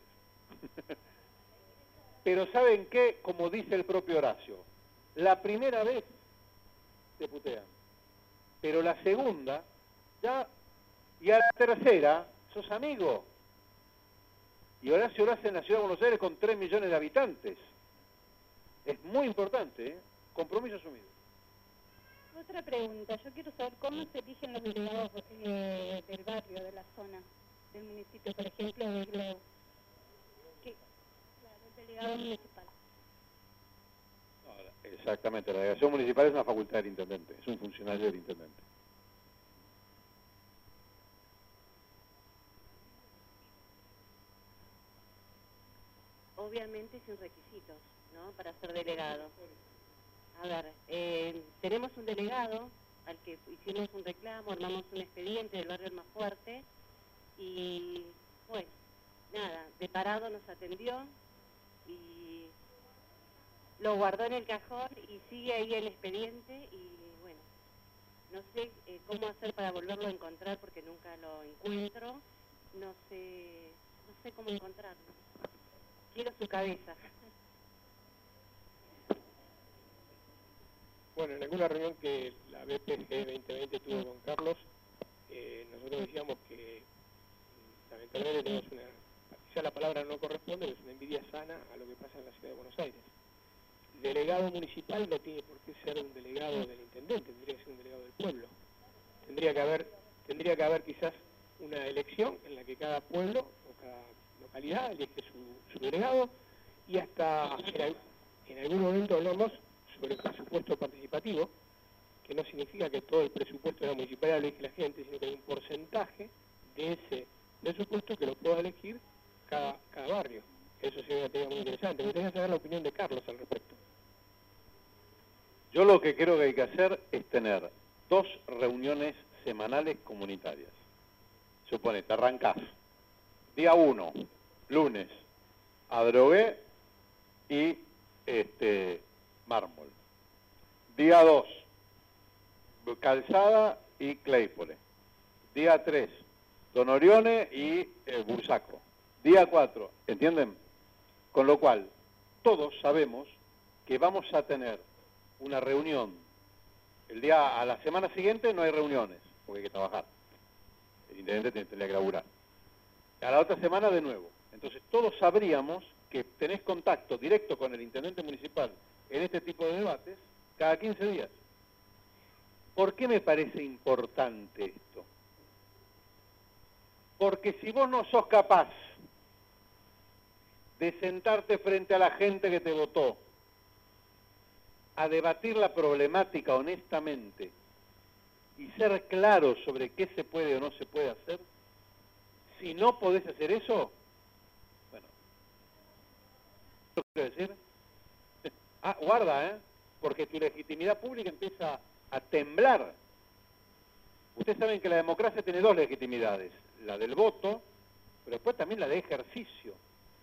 Pero ¿saben qué? Como dice el propio Horacio, la primera vez te putean, pero la segunda, ya, y a la tercera, sos amigo. Y Horacio lo hace en la ciudad de Buenos Aires con tres millones de habitantes. Es muy importante, ¿eh? Compromiso asumido. Otra pregunta, yo quiero saber cómo se eligen los delegados eh, del barrio, de la zona, del municipio, por ejemplo, de Gleu. ¿Qué? Claro, el delegado municipal. No, exactamente, la delegación municipal es una facultad del intendente, es un funcionario del intendente. Obviamente sin requisitos, ¿no? Para ser delegado. A ver, eh, tenemos un delegado al que hicimos un reclamo, armamos un expediente del barrio Almafuerte y, bueno, nada, de parado nos atendió y lo guardó en el cajón y sigue ahí el expediente y, bueno, no sé eh, cómo hacer para volverlo a encontrar porque nunca lo encuentro, no sé, no sé cómo encontrarlo. Quiero su cabeza. Bueno, en alguna reunión que la B P G veinte veinte tuvo con Carlos, eh, nosotros decíamos que lamentablemente tenemos una, quizá la palabra no corresponde, pero es una envidia sana a lo que pasa en la ciudad de Buenos Aires. El delegado municipal no tiene por qué ser un delegado del intendente, tendría que ser un delegado del pueblo. Tendría que haber, tendría que haber quizás una elección en la que cada pueblo o cada localidad elige su, su delegado y hasta en, en algún momento hablamos sobre el presupuesto participativo, que no significa que todo el presupuesto de la municipalidad lo elige la gente, sino que hay un porcentaje de ese presupuesto que lo pueda elegir cada, cada barrio. Eso sería una teoría muy interesante. Me gustaría saber la opinión de Carlos al respecto. Yo lo que creo que hay que hacer es tener dos reuniones semanales comunitarias. Supone, te arrancás. Día uno, lunes, Adrogué y este, Mármol. Día dos, Calzada y Claypole. Día tres, Don Orione y eh, Bursaco. Día cuatro, ¿entienden? Con lo cual, todos sabemos que vamos a tener una reunión. El día, a la semana siguiente no hay reuniones, porque hay que trabajar. El intendente tendría que laburar. A la otra semana de nuevo. Entonces todos sabríamos que tenés contacto directo con el intendente municipal en este tipo de debates cada quince días. ¿Por qué me parece importante esto? Porque si vos no sos capaz de sentarte frente a la gente que te votó, a debatir la problemática honestamente y ser claro sobre qué se puede o no se puede hacer, si no podés hacer eso, bueno, ¿qué quiero decir? Ah, guarda, ¿eh? Porque tu legitimidad pública empieza a temblar. Ustedes saben que la democracia tiene dos legitimidades, la del voto, pero después también la de ejercicio.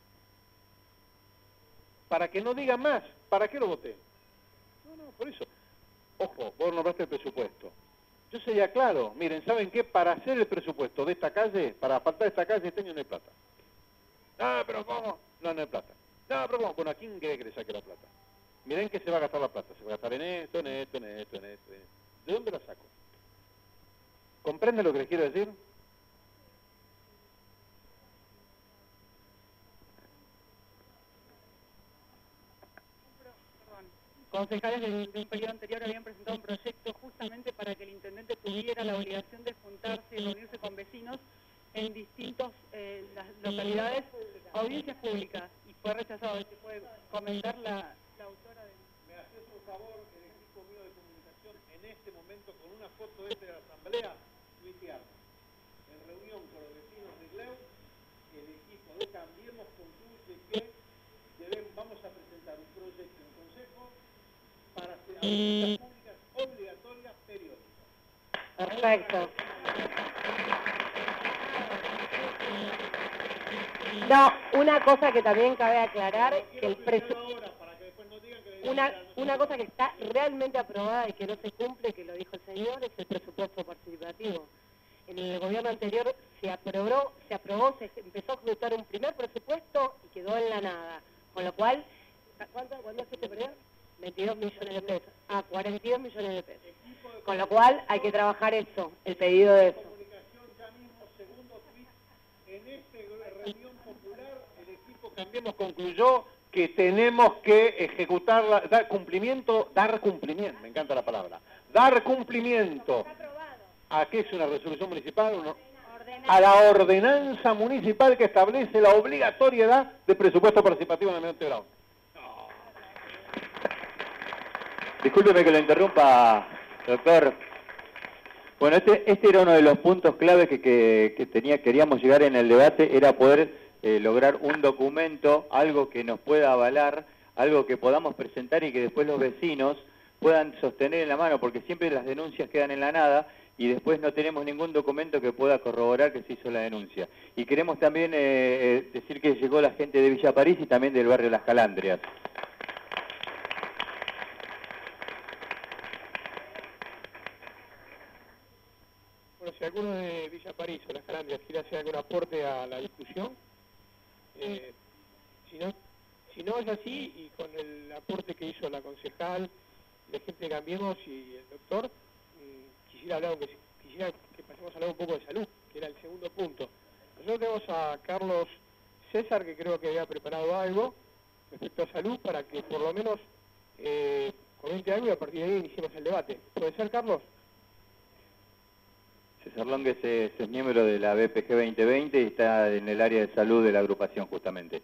Para que no diga más, ¿para qué lo voté? No, no, por eso. Ojo, vos nombraste el presupuesto. Yo sería claro, miren, ¿saben qué? Para hacer el presupuesto de esta calle, para asfaltar esta calle, este año no hay plata. No, pero ¿cómo? No, no hay plata. No, pero ¿cómo? Bueno, ¿a quién cree que le saque la plata? Miren que se va a gastar la plata. Se va a gastar en esto, en esto, en esto, en esto. En esto. ¿De dónde la saco? ¿Comprende lo que les quiero decir? Concejales del, del periodo anterior habían presentado un proyecto justamente para que el intendente tuviera la obligación de juntarse y reunirse con vecinos en distintas eh, las localidades, audiencias públicas, y fue rechazado. ¿Se puede comentar la, la autora de...? Me haces un favor, el equipo mío de comunicación, en este momento, con una foto de esta asamblea, tuitear. En reunión con los vecinos de Gleu, el equipo de Cambiemos concluye que debemos vamos a presentar un proyecto en consejo para hacer audiencias públicas obligatorias periódicas. Perfecto. No, una cosa que también cabe aclarar, que el presupuesto, una, una cosa que está realmente aprobada y que no se cumple, que lo dijo el señor, es el presupuesto participativo. En el gobierno anterior se aprobó, se aprobó, se empezó a ejecutar un primer presupuesto y quedó en la nada. Con lo cual, ¿cuánto, cuánto se te perdió? veintidós millones de pesos. Ah, cuarenta y dos millones de pesos. Con lo cual hay que trabajar eso, el pedido de eso. En esta reunión popular, el equipo Cambiemos concluyó que tenemos que ejecutar, dar cumplimiento, dar cumplimiento, me encanta la palabra, dar cumplimiento. ¿A qué es una resolución municipal? Uno, a la ordenanza municipal que establece la obligatoriedad de presupuesto participativo en el Almirante Brown. Discúlpeme que lo interrumpa, doctor. Bueno, este, este era uno de los puntos claves que, que, que tenía, queríamos llegar en el debate, era poder eh, lograr un documento, algo que nos pueda avalar, algo que podamos presentar y que después los vecinos puedan sostener en la mano, porque siempre las denuncias quedan en la nada y después no tenemos ningún documento que pueda corroborar que se hizo la denuncia. Y queremos también eh, decir que llegó la gente de Villa París y también del barrio Las Calandrias. Bueno, si alguno de Villa París o Las Calandrias quiere hacer algún aporte a la discusión, eh, si, no, si no es así, y con el aporte que hizo la concejal, la gente de Cambiemos y el doctor, mmm, quisiera hablar, que, quisiera que pasemos a hablar un poco de salud, que era el segundo punto. Nosotros tenemos a Carlos César, que creo que había preparado algo respecto a salud, para que por lo menos eh, comente algo y a partir de ahí iniciemos el debate. ¿Puede ser, Carlos? César Longues es, es miembro de la B P G veinte veinte y está en el área de salud de la agrupación justamente.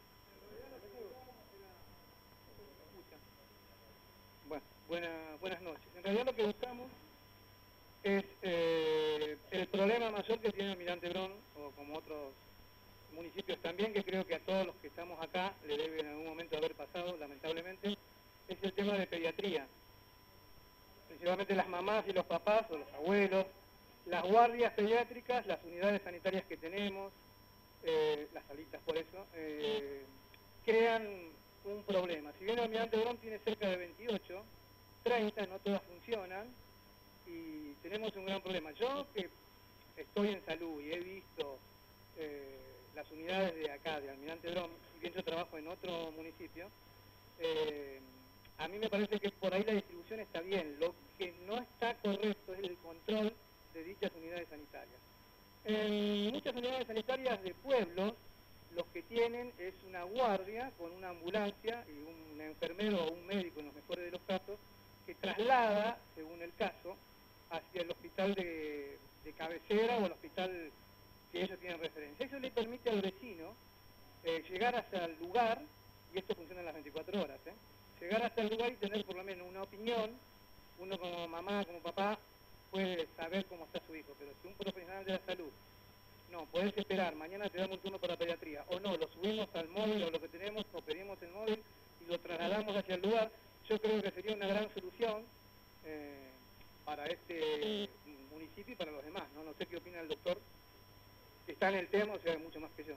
Bueno, buena, buenas noches. En realidad lo que buscamos es eh, el problema mayor que tiene Almirante Brown, o como otros municipios también, que creo que a todos los que estamos acá le debe en algún momento haber pasado, lamentablemente, es el tema de pediatría. Principalmente las mamás y los papás o los abuelos, las guardias pediátricas, las unidades sanitarias que tenemos, eh, las salitas por eso, eh, crean un problema. Si bien el Almirante Brown tiene cerca de veintiocho, treinta, no todas funcionan, y tenemos un gran problema. Yo que estoy en salud y he visto eh, las unidades de acá, de Almirante Brown, si bien yo trabajo en otro municipio, eh, a mí me parece que por ahí la distribución está bien. Lo que no está correcto es el control de dichas unidades sanitarias. En muchas unidades sanitarias de pueblos, los que tienen es una guardia con una ambulancia y un enfermero o un médico, en los mejores de los casos, que traslada, según el caso, hacia el hospital de, de cabecera o el hospital que ellos tienen referencia. Eso le permite al vecino eh, llegar hasta el lugar, y esto funciona en las veinticuatro horas, ¿eh? llegar hasta el lugar y tener por lo menos una opinión. Uno como mamá, como papá, puede saber cómo está su hijo, pero si un profesional de la salud, no, podés esperar, mañana te damos un turno para pediatría, o no, lo subimos al móvil o lo que tenemos, o pedimos el móvil y lo trasladamos hacia el lugar, yo creo que sería una gran solución eh, para este municipio y para los demás, ¿no? No sé qué opina el doctor, que está en el tema, o sea, mucho más que yo.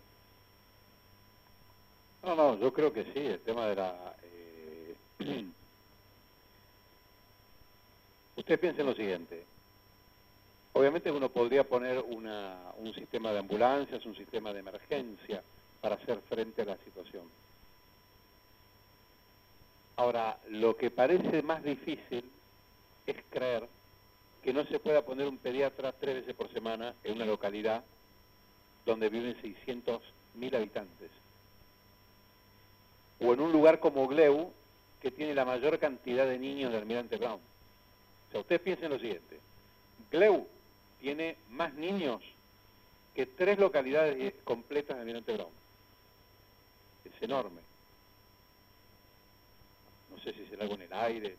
No, no, yo creo que sí, el tema de la... Eh, usted piensa en lo siguiente. Obviamente uno podría poner una, un sistema de ambulancias, un sistema de emergencia para hacer frente a la situación. Ahora, lo que parece más difícil es creer que no se pueda poner un pediatra tres veces por semana en una localidad donde viven seiscientos mil habitantes. O en un lugar como Gleu, que tiene la mayor cantidad de niños de Almirante Brown. O sea, ustedes piensen lo siguiente. Gleu tiene más niños que tres localidades completas de Almirante Brown. Es enorme. No sé si será algo en el aire.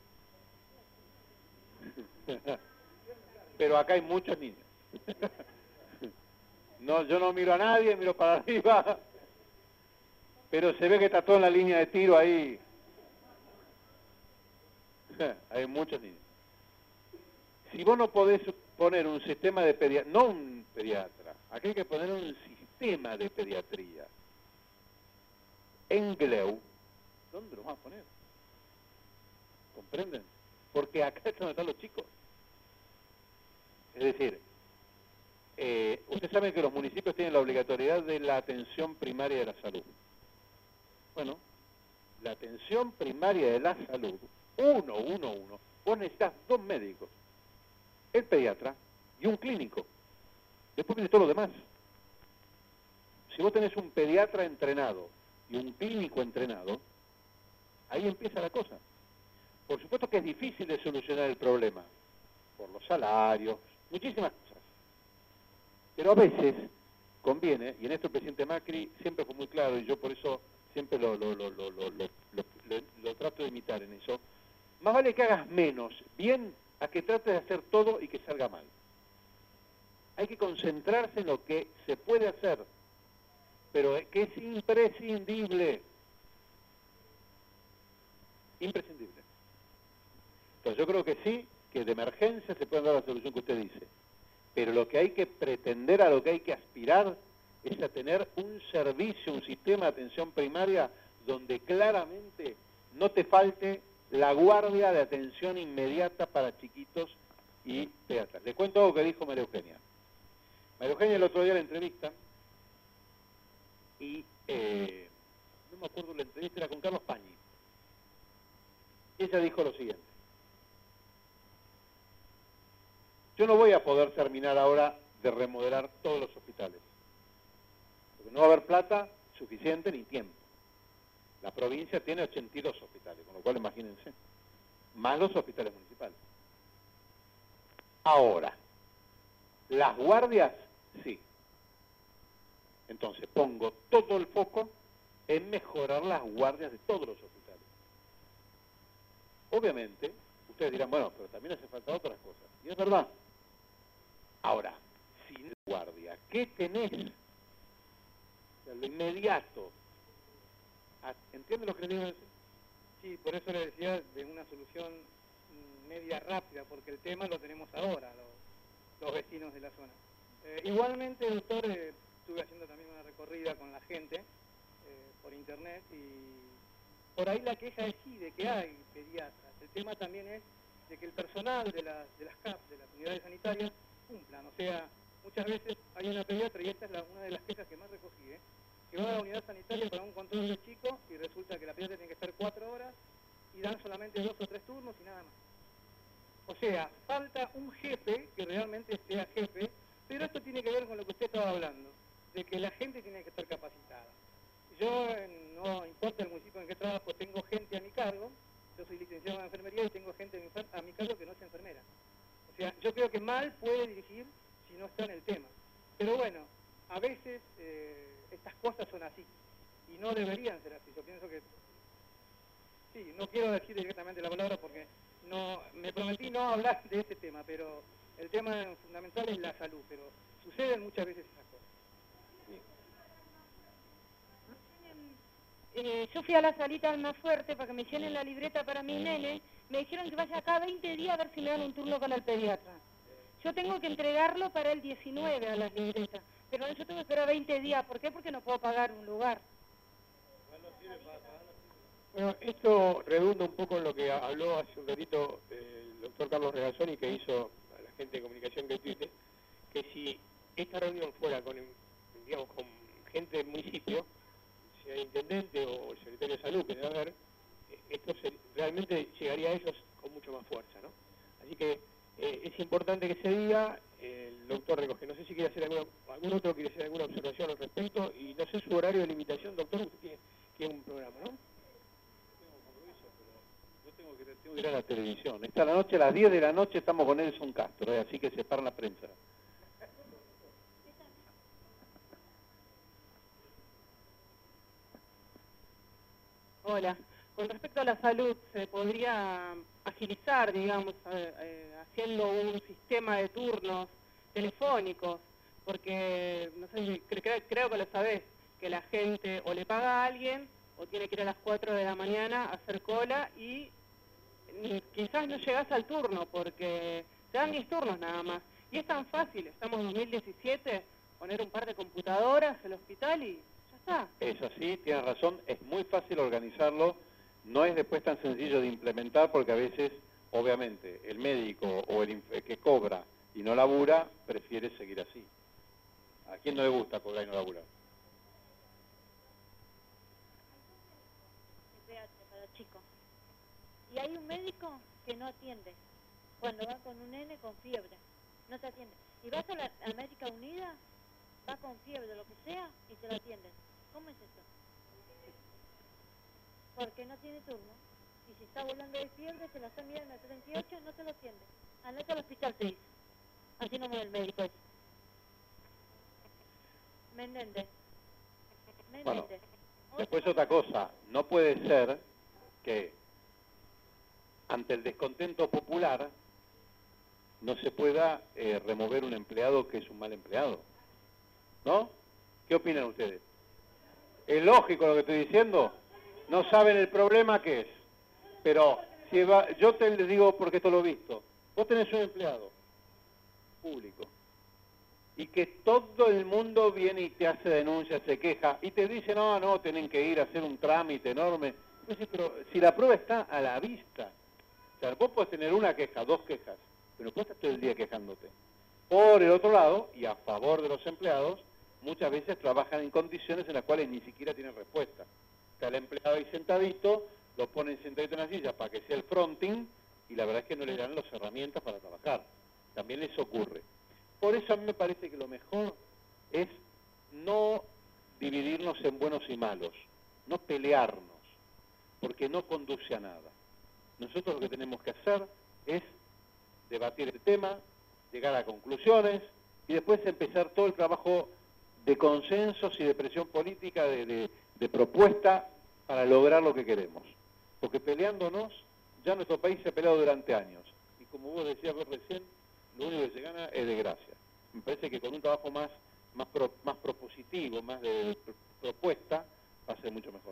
Pero acá hay muchos niños. No, yo no miro a nadie, miro para arriba. Pero se ve que está todo en la línea de tiro ahí. Hay muchos niños. Si vos no podés poner un sistema de pediatría, no un pediatra, aquí hay que poner un sistema de pediatría en Gleu, ¿dónde lo vas a poner? ¿Comprenden? Porque acá es donde están los chicos. Es decir, eh, ustedes saben que los municipios tienen la obligatoriedad de la atención primaria de la salud. Bueno, la atención primaria de la salud, uno, uno, uno, vos necesitas dos médicos, el pediatra y un clínico. Después viene todo lo demás. Si vos tenés un pediatra entrenado y un clínico entrenado, ahí empieza la cosa. Por supuesto que es difícil de solucionar el problema, por los salarios, muchísimas cosas. Pero a veces conviene, y en esto el presidente Macri siempre fue muy claro, y yo por eso siempre lo, lo, lo, lo, lo, lo, lo, lo trato de imitar en eso, más vale que hagas menos bien a que trates de hacer todo y que salga mal. Hay que concentrarse en lo que se puede hacer, pero que es imprescindible. Imprescindible. Entonces yo creo que sí, que de emergencia se puede dar la solución que usted dice. Pero lo que hay que pretender, a lo que hay que aspirar, es a tener un servicio, un sistema de atención primaria donde claramente no te falte la guardia de atención inmediata para chiquitos y pediatras. Les cuento algo que dijo María Eugenia. María Eugenia el otro día la entrevista, y eh, no me acuerdo la entrevista, era con Carlos Pañi. Ella dijo lo siguiente: yo no voy a poder terminar ahora de remodelar todos los hospitales, porque no va a haber plata suficiente ni tiempo. La provincia tiene ochenta y dos hospitales, con lo cual imagínense, más los hospitales municipales. Ahora, las guardias, sí. Entonces pongo todo el foco en mejorar las guardias de todos los hospitales. Obviamente, ustedes dirán, bueno, pero también hace falta otras cosas. Y es verdad. Ahora, sin guardia, ¿qué tenés? O sea, lo inmediato. ¿Entienden lo que le digo decir? Sí, por eso le decía de una solución media rápida, porque el tema lo tenemos ahora, los, los vecinos de la zona. Eh, igualmente, doctor, eh, estuve haciendo también una recorrida con la gente eh, por internet, y por ahí la queja es sí, de que hay pediatras. El tema también es de que el personal de, la, de las C A P, de las unidades sanitarias, cumplan. O sea, muchas veces hay una pediatra, y esta es la, una de las quejas que más recogí, ¿eh? que va a la unidad sanitaria para un control de chico y resulta que la pediatra tiene que estar cuatro horas y dan solamente dos o tres turnos y nada más. O sea, falta un jefe que realmente sea jefe, pero esto tiene que ver con lo que usted estaba hablando, de que la gente tiene que estar capacitada. Yo, no importa el municipio en que trabajo, tengo gente a mi cargo, yo soy licenciado en enfermería y tengo gente a mi cargo que no es enfermera. O sea, yo creo que mal puede dirigir si no está en el tema. Pero bueno, a veces eh, estas cosas son así y no deberían ser así. Yo pienso que sí, no quiero decir directamente la palabra porque no me prometí no hablar de ese tema, pero el tema fundamental es la salud, pero suceden muchas veces esas cosas. Eh, yo fui a la salita del más fuerte para que me llenen la libreta para mi nene. Me dijeron que vaya acá veinte días a ver si me dan un turno con el pediatra. Yo tengo que entregarlo para el diecinueve a las libretas, pero yo tengo que esperar veinte días. ¿Por qué? Porque no puedo pagar un lugar. Bueno, esto redunda un poco en lo que habló hace un ratito el doctor Carlos Regazzoni, que hizo a la gente de comunicación de Twitter, que si esta reunión fuera con, digamos, con gente del municipio, sea el intendente o el secretario de salud, que debe haber, esto se, realmente llegaría a ellos con mucho más fuerza, ¿no? Así que eh, es importante que se diga. El doctor recoge, no sé si quiere hacer alguna, algún otro quiere hacer alguna observación al respecto, y no sé su horario de limitación, doctor, usted tiene, tiene un programa, ¿no? Yo tengo que, tengo que ir a la televisión. Esta la noche, a las diez de la noche, estamos con Nelson Castro, ¿eh? Así que se para la prensa. Hola. Con respecto a la salud, ¿se podría agilizar, digamos, eh, eh, haciendo un sistema de turnos telefónicos? Porque, no sé, cre cre creo que lo sabés, que la gente o le paga a alguien o tiene que ir a las cuatro de la mañana a hacer cola y mm, quizás no llegás al turno porque te dan diez turnos nada más. Y es tan fácil, estamos en dos mil diecisiete, poner un par de computadoras en el hospital y ya está. Es así, tienes razón, es muy fácil organizarlo, no es después tan sencillo de implementar porque a veces, obviamente, el médico o el que cobra y no labura, prefiere seguir así. ¿A quién no le gusta cobrar y no laburar? Para chicos. Y hay un médico que no atiende. Cuando va con un nene con fiebre, no te atiende. Y vas a la América Unida, va con fiebre, lo que sea, y te lo atienden. ¿Cómo es esto? Porque no tiene turno. Y si está volando de fiebre, te la está mirando a treinta y ocho, no te lo atiende. Andate al hospital seis. Así no muere el médico ese. Menéndez. Bueno, Menéndez. después otra cosa, no puede ser que ante el descontento popular no se pueda eh, remover un empleado que es un mal empleado, ¿no? ¿Qué opinan ustedes? ¿Es lógico lo que estoy diciendo? No saben el problema que es, pero si va, yo te les digo porque esto lo he visto, vos tenés un empleado público y que todo el mundo viene y te hace denuncia, se queja y te dice, no, no, tienen que ir a hacer un trámite enorme. Entonces, pero si la prueba está a la vista, o sea, vos podés tener una queja, dos quejas, pero no puedes estar todo el día quejándote. Por el otro lado, y a favor de los empleados, muchas veces trabajan en condiciones en las cuales ni siquiera tienen respuesta. Está el empleado ahí sentadito, lo ponen sentadito en la silla para que sea el fronting, y la verdad es que no le dan las herramientas para trabajar. También les ocurre. Por eso a mí me parece que lo mejor es no dividirnos en buenos y malos, no pelearnos, porque no conduce a nada. Nosotros lo que tenemos que hacer es debatir el tema, llegar a conclusiones y después empezar todo el trabajo de consensos y de presión política, de, de, de propuesta para lograr lo que queremos. Porque peleándonos, ya nuestro país se ha peleado durante años. Y como vos decías vos recién, lo único que se gana es desgracia. Me parece que con un trabajo más, más, pro, más propositivo, más de propuesta, va a ser mucho mejor.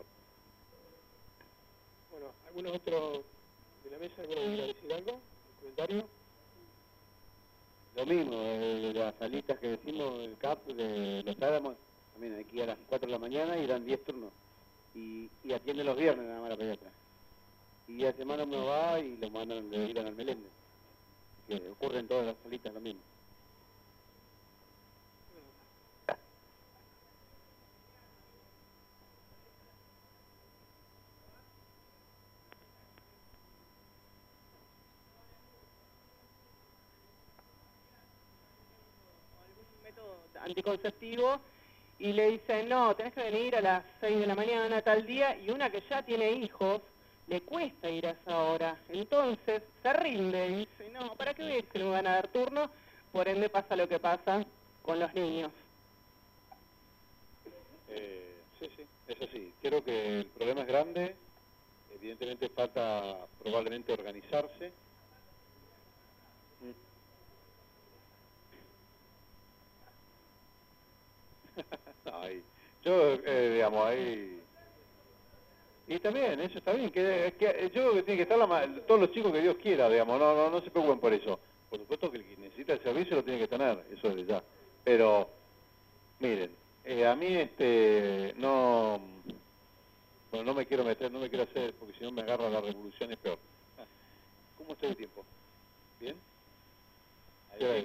Bueno, ¿algunos otros de la mesa quieren decir algo? ¿Un comentario? Lo mismo, eh, las salitas que decimos, el C A P de los Álamos, también aquí a las cuatro de la mañana y dan diez turnos. Y, y atienden los viernes nada más la pediatra. Y a semana uno va y lo mandan de ir al Meléndez. Que ocurre en todas las salitas lo mismo. Anticonceptivo y le dicen, no, tenés que venir a las seis de la mañana tal día, y una que ya tiene hijos, le cuesta ir a esa hora. Entonces se rinde y dice, no, ¿para qué voy a decir que me van a dar turno? Por ende pasa lo que pasa con los niños. Eh, sí, sí, eso sí. Creo que el problema es grande, evidentemente falta probablemente organizarse. Ay, yo, eh, digamos, ahí... Y también, eso está bien, que, que yo creo que tiene que estar la, todos los chicos que Dios quiera, digamos, no, no, no se preocupen por eso. Por supuesto que el que necesita el servicio lo tiene que tener, eso es de ya. Pero, miren, eh, a mí este, no, bueno, no me quiero meter, no me quiero hacer, porque si no me agarra la revolución es peor. ¿Cómo está el tiempo? ¿Bien? ¿Qué hora es?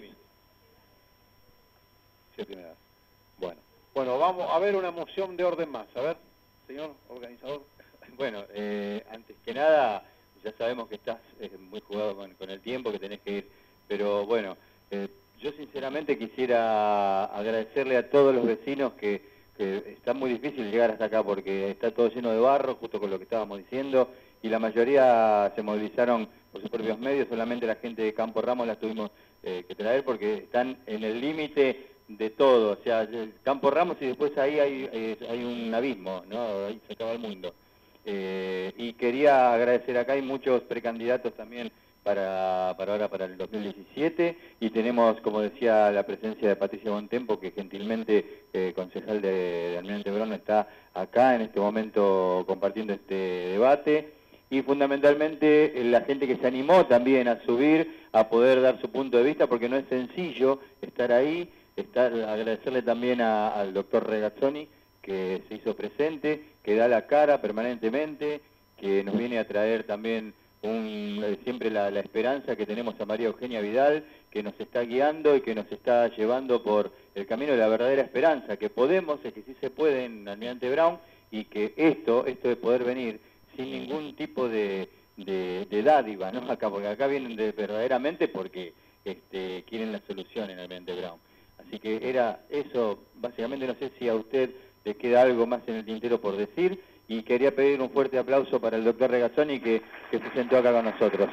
Siete y media. Bueno. Bueno, vamos a ver una moción de orden más. A ver, señor organizador. Bueno, eh, antes que nada, ya sabemos que estás eh, muy jugado con, con el tiempo, que tenés que ir, pero bueno, eh, yo sinceramente quisiera agradecerle a todos los vecinos que, que está muy difícil llegar hasta acá porque está todo lleno de barro, justo con lo que estábamos diciendo, y la mayoría se movilizaron por sus propios medios, solamente la gente de Campo Ramos la tuvimos eh, que traer porque están en el límite de todo, o sea, Campo Ramos y después ahí hay, hay, hay un abismo, ¿no? Ahí se acaba el mundo. Eh, y quería agradecer, acá hay muchos precandidatos también para, para ahora, para el dos mil diecisiete, y tenemos, como decía, la presencia de Patricia Bontempo, que gentilmente, eh, concejal de, de Almirante Brown, está acá en este momento compartiendo este debate, y fundamentalmente eh, la gente que se animó también a subir, a poder dar su punto de vista, porque no es sencillo estar ahí. Estar, agradecerle también a, al doctor Regazzoni, que se hizo presente, que da la cara permanentemente, que nos viene a traer también un, siempre la, la esperanza que tenemos a María Eugenia Vidal, que nos está guiando y que nos está llevando por el camino de la verdadera esperanza, que podemos, es que sí se puede en Almirante Brown, y que esto, esto de poder venir sin ningún tipo de, de, de dádiva, ¿no? Acá, porque acá vienen de, verdaderamente porque este, quieren la solución en Almirante Brown. Así que era eso, básicamente. No sé si a usted le queda algo más en el tintero por decir, y quería pedir un fuerte aplauso para el doctor Regazzoni, que, que se sentó acá con nosotros.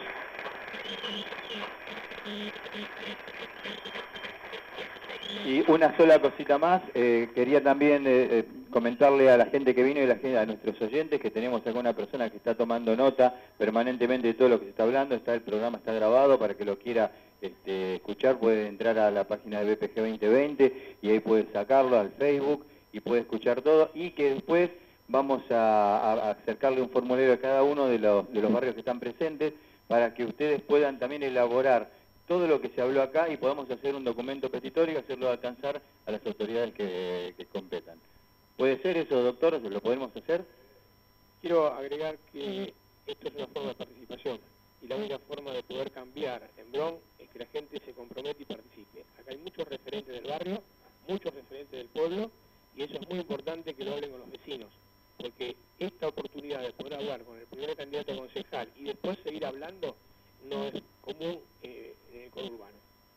Y una sola cosita más, eh, quería también eh, eh, comentarle a la gente que vino y a, la gente, a nuestros oyentes, que tenemos acá una persona que está tomando nota permanentemente de todo lo que se está hablando. Está el programa, está grabado, para que lo quiera este, escuchar, puede entrar a la página de B P G veinte veinte y ahí puede sacarlo al Facebook y puede escuchar todo, y que después vamos a, a acercarle un formulario a cada uno de los, de los barrios que están presentes, para que ustedes puedan también elaborar todo lo que se habló acá y podamos hacer un documento petitorio y hacerlo alcanzar a las autoridades que, que competan. ¿Puede ser eso, doctor? ¿Lo podemos hacer? Quiero agregar que esto es una forma de participación, y la única forma de poder cambiar en Bron es que la gente se comprometa y participe. Acá hay muchos referentes del barrio, muchos referentes del pueblo, y eso es muy importante que lo hablen con los vecinos, porque esta oportunidad de poder hablar con el primer candidato a concejal y después seguir hablando no es común eh, en el conurbano.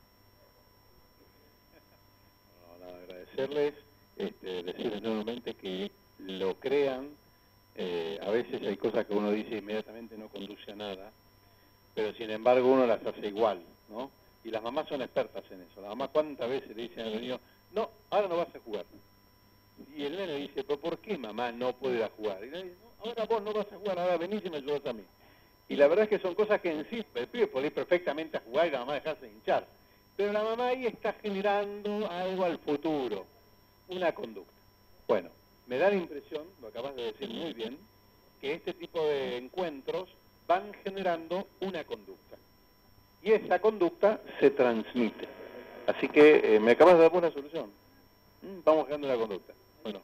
Bueno, agradecerles, este, decirles nuevamente que lo crean. Eh, a veces hay cosas que uno dice inmediatamente no conduce a nada, pero sin embargo uno las hace igual, ¿no? Y las mamás son expertas en eso. La mamá, ¿cuántas veces le dicen al niño, no, ahora no vas a jugar? Y el nene dice, ¿pero por qué mamá no puede ir a jugar? Y le dice, no, ahora vos no vas a jugar, ahora venís y me ayudas a mí. Y la verdad es que son cosas que en sí, el pibe puede ir perfectamente a jugar y la mamá dejarse de hinchar. Pero la mamá ahí está generando algo al futuro, una conducta. Bueno, me da la impresión, lo acabas de decir muy bien, que este tipo de encuentros van generando una conducta. Y esa conducta se transmite. Así que eh, me acabas de dar una solución. Mm, vamos generando una conducta. Bueno.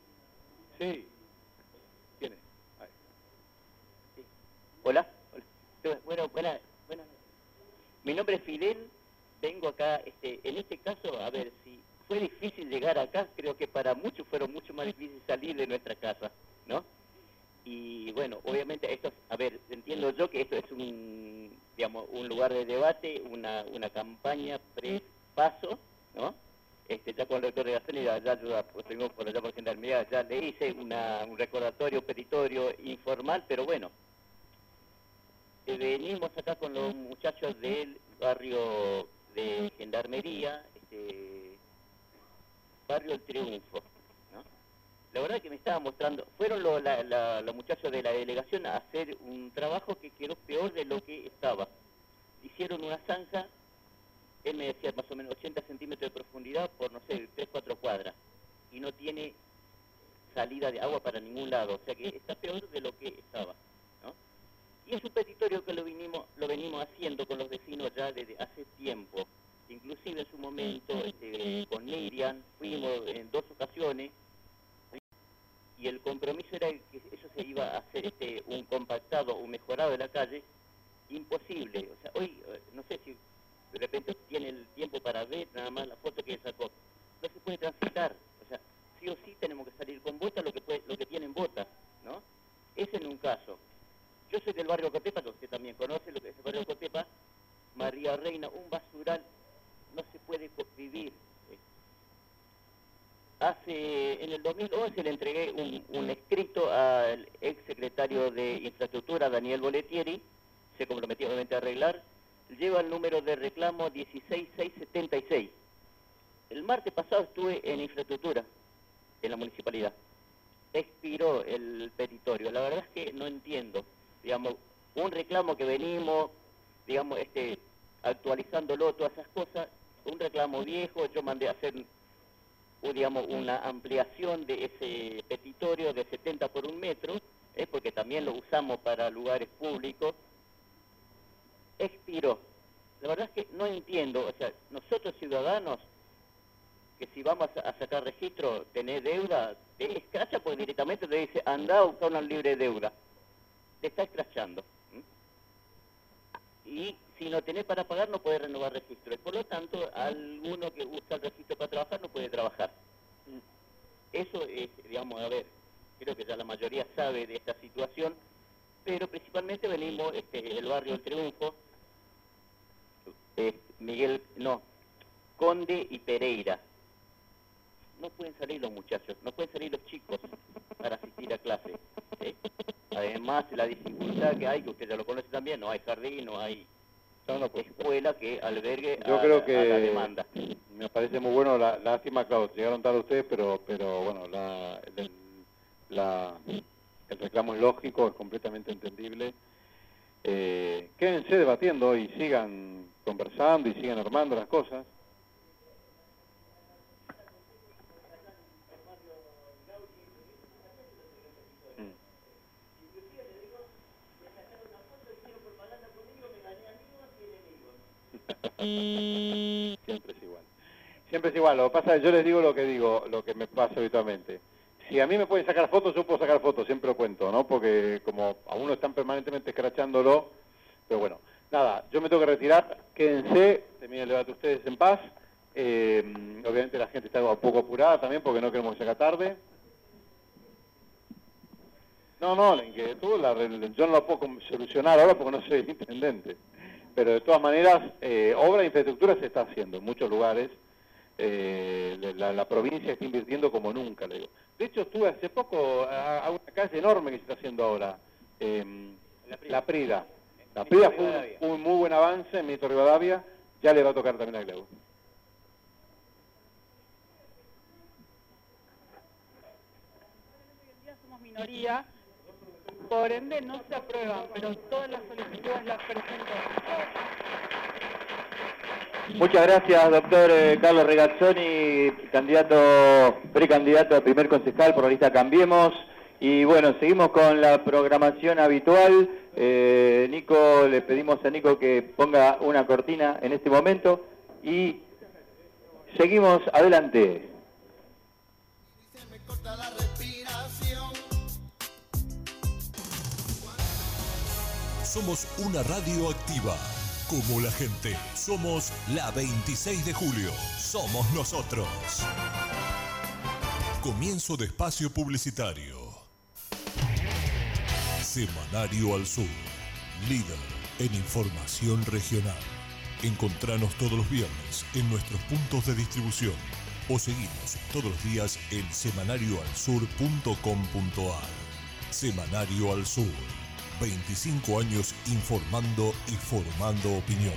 Sí. ¿Quién es? Ahí. Sí. Hola. Hola. Bueno, buena, buena. Mi nombre es Fidel. Vengo acá, este, en este caso, a ver, si fue difícil llegar acá, creo que para muchos fueron mucho más difícil salir de nuestra casa, ¿no? Y bueno, obviamente esto, a ver, entiendo yo que esto es un, digamos, un lugar de debate, una, una campaña pre-paso, ¿no? Este, ya con el doctor Regazzoni, ya, ya yo pues, tengo por allá por Gendarmería, ya le hice una, un recordatorio, petitorio informal, pero bueno, eh, venimos acá con los muchachos del barrio de Gendarmería, este, barrio El Triunfo, ¿no? La verdad que me estaba mostrando, fueron los la, la, la muchachos de la delegación a hacer un trabajo que quedó peor de lo que estaba. Hicieron una zanja, él me decía más o menos ochenta centímetros de profundidad por, no sé, tres, cuatro cuadras, y no tiene salida de agua para ningún lado, o sea que está peor de lo que estaba, ¿no? Y es un petitorio que lo, vinimos, lo venimos haciendo con los vecinos ya desde hace tiempo. Inclusive en su momento este, con Miriam fuimos en dos ocasiones y el compromiso era que eso se iba a hacer este, un compactado, un mejorado de la calle, imposible. O sea, hoy no sé si de repente tiene el tiempo para ver nada más la foto que sacó. No se puede transitar, o sea, sí o sí tenemos que salir con botas lo que puede, lo que tienen botas, ¿no? Ese en un caso. Yo soy del barrio Cotepa, que usted también conoce lo que es el barrio Cotepa, María Reina, un basural, no se puede vivir. Hace, en el dos mil once le entregué un, un escrito al ex secretario de Infraestructura, Daniel Boletieri, se comprometió obviamente a arreglar, lleva el número de reclamo dieciséis mil seiscientos setenta y seis. El martes pasado estuve en Infraestructura, en la municipalidad. Expiró el petitorio, la verdad es que no entiendo. Digamos, un reclamo que venimos digamos, este, actualizándolo, todas esas cosas, un reclamo viejo, yo mandé a hacer, un, digamos, una ampliación de ese petitorio de setenta por un metro, ¿eh? Porque también lo usamos para lugares públicos, expiró. La verdad es que no entiendo, o sea, nosotros ciudadanos, que si vamos a, a sacar registro, tenés deuda, te escracha porque directamente te dice, anda a buscar una libre deuda. Te está escrachando. ¿Mm? Y si no tenés para pagar, no podés renovar registro. Y por lo tanto, alguno que usa el registro para trabajar no puede trabajar. ¿Mm? Eso es, digamos, a ver, creo que ya la mayoría sabe de esta situación, pero principalmente venimos, este, el barrio del Triunfo, eh, Miguel, no, Conde y Pereira. No pueden salir los muchachos, no pueden salir los chicos para asistir a clase. ¿Sí? Además, la dificultad que hay, que usted ya lo conoce también, no hay jardín, no hay escuela que albergue Yo a, creo a que la demanda. me parece muy bueno, la, lástima, claro, llegaron tarde ustedes, pero pero bueno, la, el, la, el reclamo es lógico, es completamente entendible. Eh, quédense debatiendo y sigan conversando y sigan armando las cosas. Siempre es igual. Siempre es igual. Lo que pasa es que yo les digo lo que digo, lo que me pasa habitualmente. Si a mí me pueden sacar fotos, yo puedo sacar fotos, siempre lo cuento, ¿no? Porque como a uno están permanentemente escrachándolo, pero bueno, nada, yo me tengo que retirar, quédense, terminen el debate ustedes en paz. Eh, obviamente la gente está un poco apurada también porque no queremos que se haga tarde. No, no, la inquietud, la, yo no la puedo solucionar ahora porque no soy el intendente. Pero de todas maneras, eh, obra de infraestructura se está haciendo en muchos lugares. Eh, la, la provincia está invirtiendo como nunca, le digo. De hecho, estuve hace poco a, a una calle enorme que se está haciendo ahora, eh, La Prida. La Prida fue un, un muy buen avance en Ministro Rivadavia, ya le va a tocar también a Gleu. Somos minoría, por ende no se aprueban, pero todas las solicitudes las presento. Muchas gracias, doctor eh, Carlos Regazzoni, candidato, precandidato a primer concejal por la lista Cambiemos. Y bueno, seguimos con la programación habitual. Eh, Nico, le pedimos a Nico que ponga una cortina en este momento y seguimos adelante. Somos una radio activa, como la gente. Somos la veintiséis de julio. Somos nosotros. Comienzo de espacio publicitario. Semanario al Sur, líder en información regional. Encontranos todos los viernes en nuestros puntos de distribución o seguimos todos los días en semanario al sur punto com punto ar. Semanario al Sur, veinticinco años informando y formando opinión.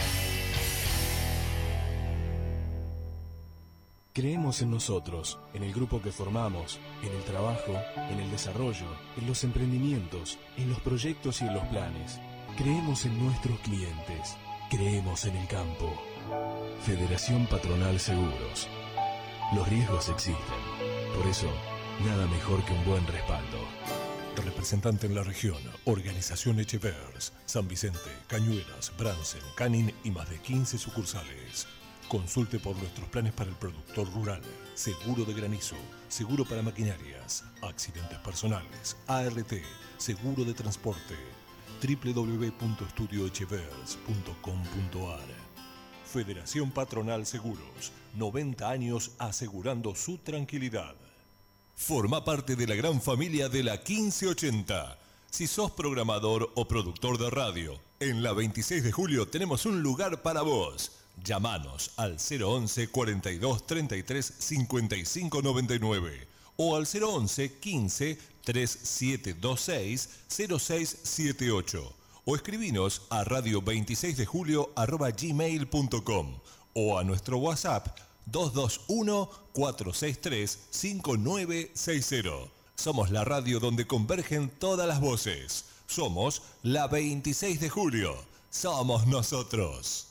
Creemos en nosotros, en el grupo que formamos, en el trabajo, en el desarrollo, en los emprendimientos, en los proyectos y en los planes. Creemos en nuestros clientes. Creemos en el campo. Federación Patronal Seguros. Los riesgos existen. Por eso, nada mejor que un buen respaldo. Representante en la región, Organización Echevers, San Vicente, Cañuelas, Bransen, Canin y más de quince sucursales. Consulte por nuestros planes para el productor rural, seguro de granizo, seguro para maquinarias, accidentes personales, A R T, seguro de transporte, doble u doble u doble u punto estudio echevers punto com punto ar. Federación Patronal Seguros, noventa años asegurando su tranquilidad. Forma parte de la gran familia de la quince ochenta. Si sos programador o productor de radio, en la veintiséis de julio tenemos un lugar para vos. Llámanos al cero once, cuarenta y dos, treinta y tres, cincuenta y cinco noventa y nueve o al cero once, quince, treinta y siete veintiséis, cero seis siete ocho o escribinos a radio veintiséis de julio arroba gmail punto com o a nuestro WhatsApp dos dos uno, cuatro seis tres, cinco nueve seis cero. Somos la radio donde convergen todas las voces. Somos la veintiséis de julio. somos nosotros.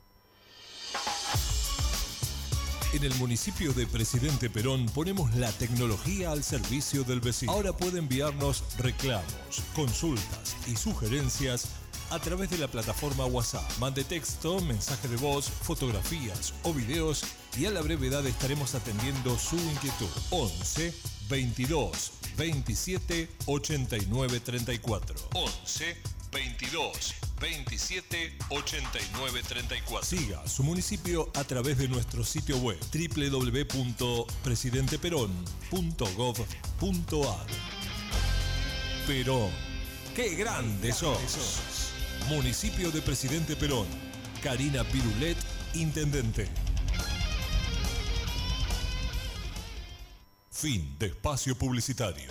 En el municipio de Presidente Perón ponemos la tecnología al servicio del vecino. Ahora puede enviarnos reclamos, consultas y sugerencias a través de la plataforma WhatsApp. Mande texto, mensaje de voz, fotografías o videos y a la brevedad estaremos atendiendo su inquietud. once, veintidós, veintisiete, ochenta y nueve, treinta y cuatro. once, veintidós, veintisiete, ochenta y nueve, treinta y cuatro. Siga su municipio a través de nuestro sitio web doble u doble u doble u punto presidente perón punto gov punto ar. Perón, ¡qué grande sos! Municipio de Presidente Perón. Karina Pirulet, Intendente. Fin de espacio publicitario.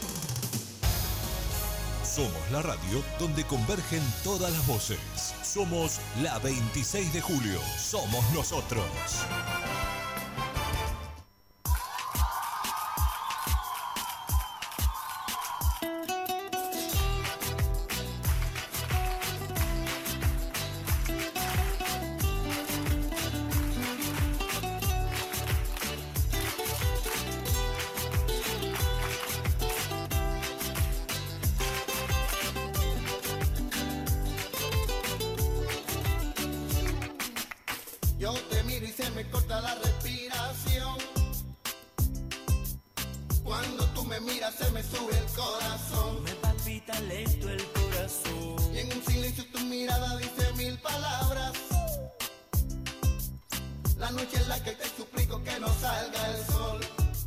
Somos la radio donde convergen todas las voces. Somos la veintiséis de julio. Somos nosotros. Yo te miro y se me corta la respiración. Cuando tú me miras se me sube el corazón. Me palpita lento el corazón. Y en un silencio tu mirada dice mil palabras. La noche en la que te suplico que no salga el sol.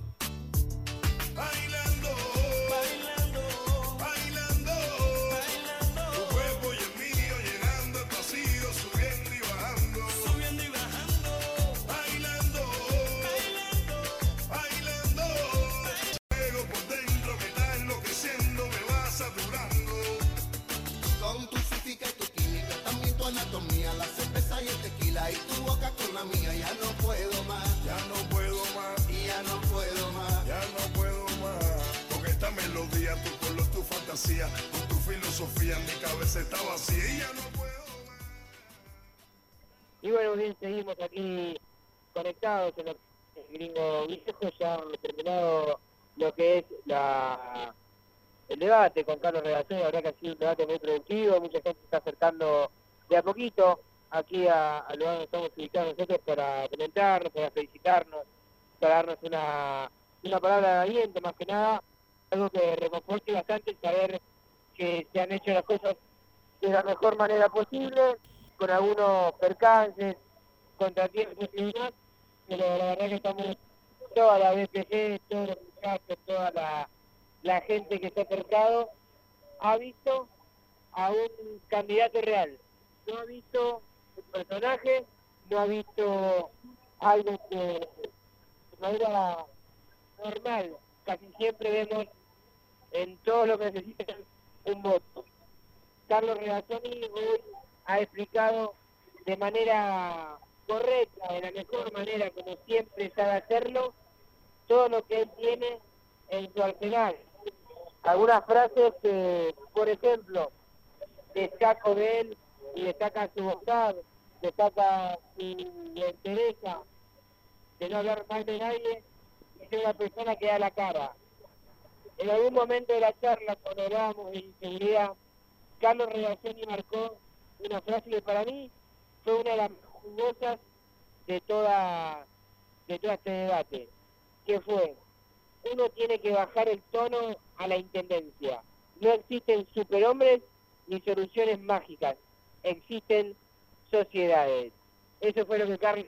Bailando, bailando, bailando, bailando. Tu cuerpo y el mío llenando el pasillo, subiendo y bajando, subiendo y bajando, bailando, bailando, bailando. Luego por dentro me está enloqueciendo, me va saturando. Con tu física y tu química, también tu anatomía, la cerveza y el tequila y tu boca con la mía. Ya no puedo más, Ya no puedo más, y ya no puedo más. ya no puedo más. Con esta melodía, tu color, tu fantasía, con tu filosofía, mi cabeza está vacía y ya no puedo más. Y bueno, bien, seguimos aquí conectados en el Gringo Viejo, ya hemos terminado lo que es la el debate con Carlos Regazzoni. La verdad que ha sido un debate muy productivo, mucha gente se está acercando de a poquito aquí a- al lugar donde estamos ubicados nosotros para comentarnos, para felicitarnos, para darnos una, una palabra de aliento más que nada, algo que reconforte bastante saber que se han hecho las cosas de la mejor manera posible, con algunos percances, contratiempos y demás, pero la verdad que estamos, toda la B P G, todos los muchachos, toda la, la gente que se ha acercado, ha visto a un candidato real, no ha visto un personaje, no ha visto algo que de manera normal, casi siempre vemos en todo lo que necesitan un voto. Carlos Regazzoni hoy ha explicado de manera correcta, de la mejor manera, como siempre sabe hacerlo, todo lo que él tiene en su arsenal. Algunas frases que, por ejemplo, destaco de él y destaca su bondad, destaca su entereza de no hablar mal de nadie y ser una persona que da la cara. En algún momento de la charla, cuando hablábamos de inseguridad, Carlos Regazzoni marcó una frase que para mí fue una de las más jugosas de toda de todo este debate, que fue: uno tiene que bajar el tono a la intendencia. No existen superhombres ni soluciones mágicas, existen sociedades. Eso fue lo que Carlos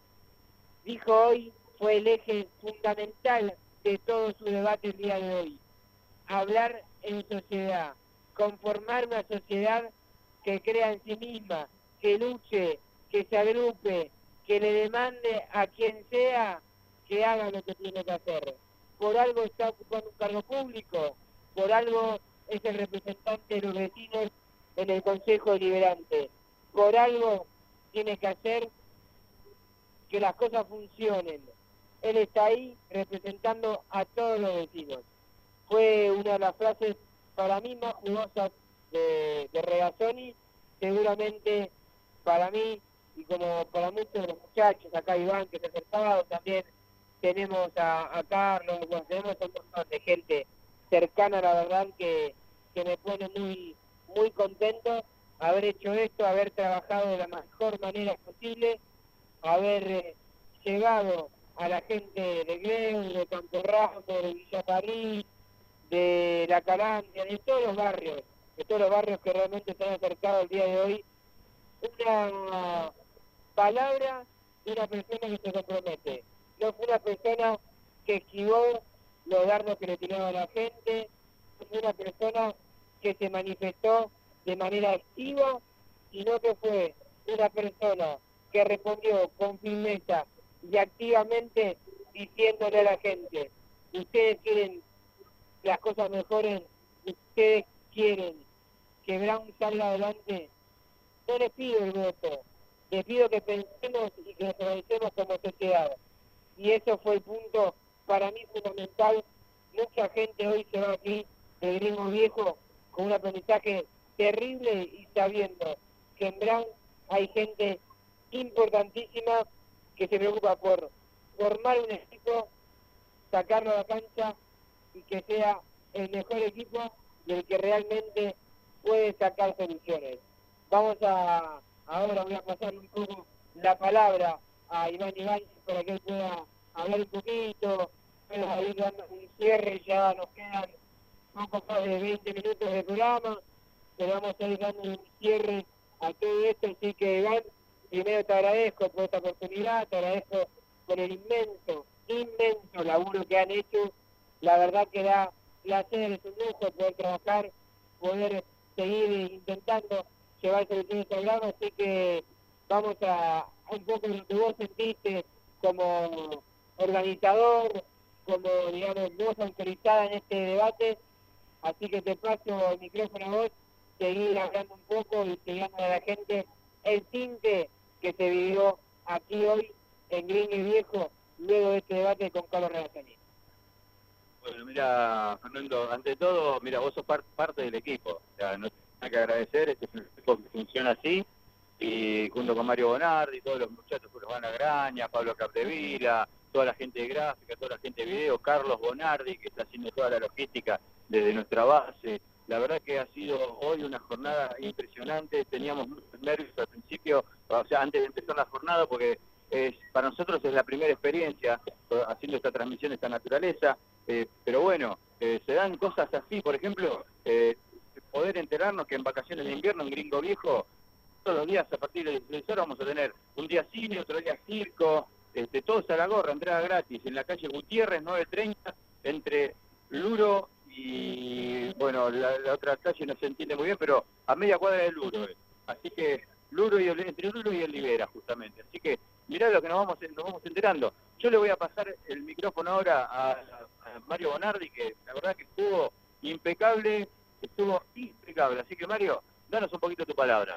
dijo hoy, fue el eje fundamental de todo su debate el día de hoy. Hablar en sociedad, conformar una sociedad que crea en sí misma, que luche, que se agrupe, que le demande a quien sea que haga lo que tiene que hacer. Por algo está ocupando un cargo público, por algo es el representante de los vecinos en el Consejo Deliberante, por algo tiene que hacer que las cosas funcionen. Él está ahí representando a todos los vecinos. Fue una de las frases para mí más jugosas de, de Regazzoni, seguramente para mí y como para muchos de los muchachos, acá Iván que se ha acercado, también tenemos a, a Carlos, bueno, tenemos un montón de gente cercana, la verdad que, que me pone muy, muy contento haber hecho esto, haber trabajado de la mejor manera posible, haber eh, llegado a la gente de Gleu, de Campo Ramo, de Villa París, de La Calandria, de todos los barrios, de todos los barrios que realmente están acercados el día de hoy, una palabra de una persona que se compromete. No fue una persona que esquivó los dardos que le tiraba la gente, no fue una persona que se manifestó de manera activa, sino que fue una persona que respondió con firmeza y activamente diciéndole a la gente, ustedes quieren las cosas mejoren, ustedes quieren que Brown salga adelante, no les pido el voto, les pido que pensemos y que nos organicemos como sociedad. Y eso fue el punto para mí fundamental. Mucha gente hoy se va aquí del Gringo Viejo con un aprendizaje terrible y sabiendo que en Brown hay gente importantísima que se preocupa por formar un equipo, sacarlo a la cancha y que sea el mejor equipo del que realmente puede sacar soluciones. Vamos a, ahora voy a pasar un poco la palabra a Iván Ibáñez para que él pueda hablar un poquito, vamos a ir dando un cierre, ya nos quedan poco más de veinte minutos de programa, pero vamos a ir dando un cierre a todo esto, así que Iván, primero te agradezco por esta oportunidad, te agradezco por el inmenso, inmenso laburo que han hecho, la verdad que da placer, es un lujo poder trabajar, poder seguir intentando llevar soluciones al programa, así que vamos a, a un poco lo que vos sentiste como organizador, como digamos voz autorizada en este debate, así que te paso el micrófono a vos, seguir hablando un poco y siguiendo a la gente el tinte que se vivió aquí hoy en Gringo y Viejo, luego de este debate con Carlos Regazzoni. Bueno, mira, Fernando, ante todo, mira, vos sos par- parte del equipo, o sea, no tengo nada que agradecer, este es un equipo que funciona así, y junto con Mario Bonardi, todos los muchachos, Urbana Graña, Pablo Capdevila, toda la gente de gráfica, toda la gente de video, Carlos Bonardi, que está haciendo toda la logística desde nuestra base. La verdad que ha sido hoy una jornada impresionante, teníamos muchos nervios al principio, o sea, antes de empezar la jornada, porque es, para nosotros es la primera experiencia haciendo esta transmisión de esta naturaleza, eh, pero bueno, eh, se dan cosas así, por ejemplo, eh, poder enterarnos que en vacaciones de invierno en Gringo Viejo, todos los días a partir de dieciséis horas vamos a tener un día cine, otro día circo, este, todos a la gorra, entrada gratis, en la calle Gutiérrez, nueve treinta, entre Luro y, bueno, la, la otra calle no se entiende muy bien, pero a media cuadra de Luro. Eh. Así que, Luro y, entre Luro y Olivera, justamente. Así que, mirá lo que nos vamos, nos vamos enterando. Yo le voy a pasar el micrófono ahora a, a Mario Bonardi, que la verdad que estuvo impecable, estuvo impecable. Así que, Mario, danos un poquito tu palabra.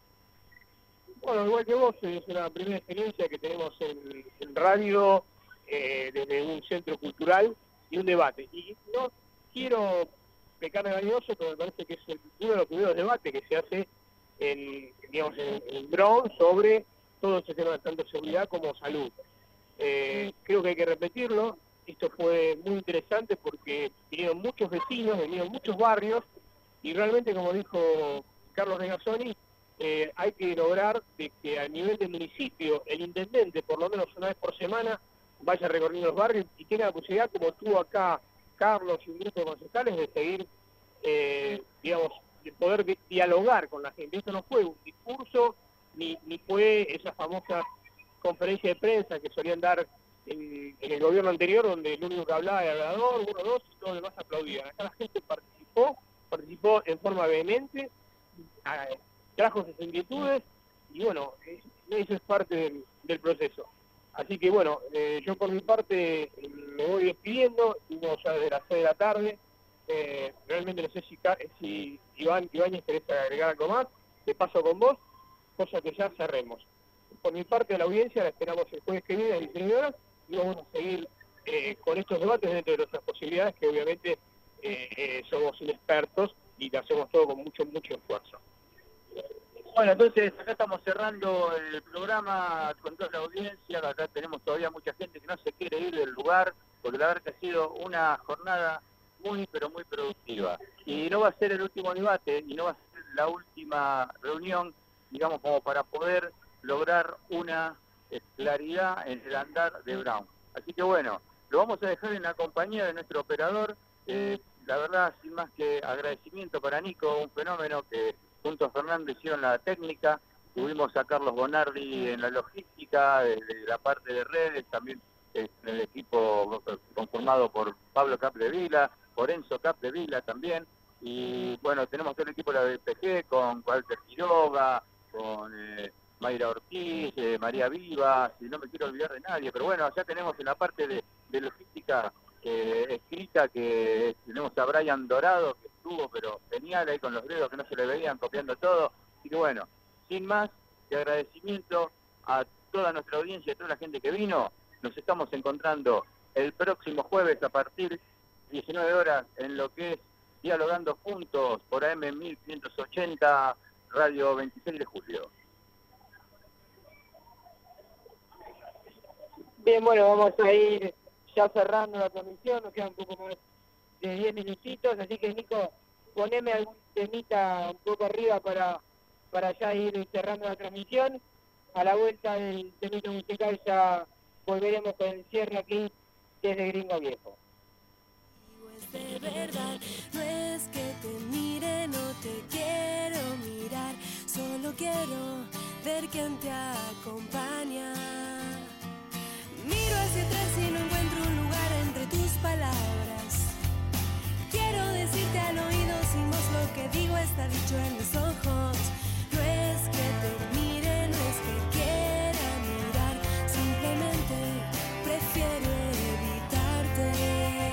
Bueno, igual que vos, es una primera experiencia que tenemos en, en radio, eh, desde un centro cultural y un debate. Y no quiero pecar de vanidoso, pero me parece que es el, uno de los primeros debates que se hace en, digamos, en, en Brown sobre todo ese tema de tanto seguridad como salud. Eh, creo que hay que repetirlo. Esto fue muy interesante porque vinieron muchos vecinos, vinieron muchos barrios, y realmente, como dijo Carlos Regazzoni, Eh, hay que lograr de que a nivel del municipio el intendente, por lo menos una vez por semana, vaya recorriendo los barrios y tenga la posibilidad, como tuvo acá Carlos y un grupo de concejales, de seguir, eh, digamos, de poder di- dialogar con la gente. Esto no fue un discurso, ni, ni fue esa famosa conferencia de prensa que solían dar en, en el gobierno anterior, donde el único que hablaba era el hablador, uno, dos, y todos los demás aplaudían. Acá la gente participó, participó en forma vehemente, a, trajo sus inquietudes y bueno, eso es parte del, del proceso. Así que bueno, eh, yo por mi parte eh, me voy despidiendo, no ya desde las seis de la tarde, eh, realmente no sé si, si Iván Ibáñez querés agregar algo más, te paso con vos, cosa que ya cerremos. Por mi parte de la audiencia la esperamos el jueves que viene a las diecinueve horas y vamos a seguir eh, con estos debates dentro de nuestras posibilidades, que obviamente eh, eh, somos inexpertos y lo hacemos todo con mucho, mucho esfuerzo. Bueno, entonces acá estamos cerrando el programa con toda la audiencia. Acá tenemos todavía mucha gente que no se quiere ir del lugar, porque la verdad que ha sido una jornada muy, pero muy productiva. Y no va a ser el último debate, y no va a ser la última reunión, digamos, como para poder lograr una eh, claridad en el andar de Brown. Así que bueno, lo vamos a dejar en la compañía de nuestro operador. Eh, la verdad, sin más que agradecimiento para Nico, un fenómeno que junto a Fernando hicieron la técnica. Tuvimos a Carlos Bonardi en la logística, desde la parte de redes, también en el equipo conformado por Pablo Capdevila, por Enzo Capdevila también. Y bueno, tenemos todo el equipo de la B P G con Walter Quiroga, con eh, Mayra Ortiz, eh, María Vivas, y no me quiero olvidar de nadie, pero bueno, ya tenemos en la parte de, de logística eh, escrita que tenemos a Brian Dorado, que estuvo, pero genial ahí con los dedos que no se le veían, copiando todo. Así que bueno, sin más, de agradecimiento a toda nuestra audiencia, a toda la gente que vino. Nos estamos encontrando el próximo jueves a partir de diecinueve horas en lo que es Dialogando Juntos por A M mil quinientos ochenta, Radio veintiséis de julio. Bien, bueno, vamos a ir ya cerrando la transmisión, nos quedan un poco más de diez minutitos, así que Nico, poneme algún temita un poco arriba para, para ya ir cerrando la transmisión. A la vuelta del temita musical ya volveremos con el cierre aquí desde Gringo Viejo. De verdad, no es que te mire, no te quiero mirar, solo quiero ver quién te acompaña. Miro hacia atrás y no encuentro un lugar entre tus palabras. Quiero decirte al oído sin voz lo que digo está dicho en mis ojos. No es que te mire, no es que quiera mirar, simplemente prefiero evitarte.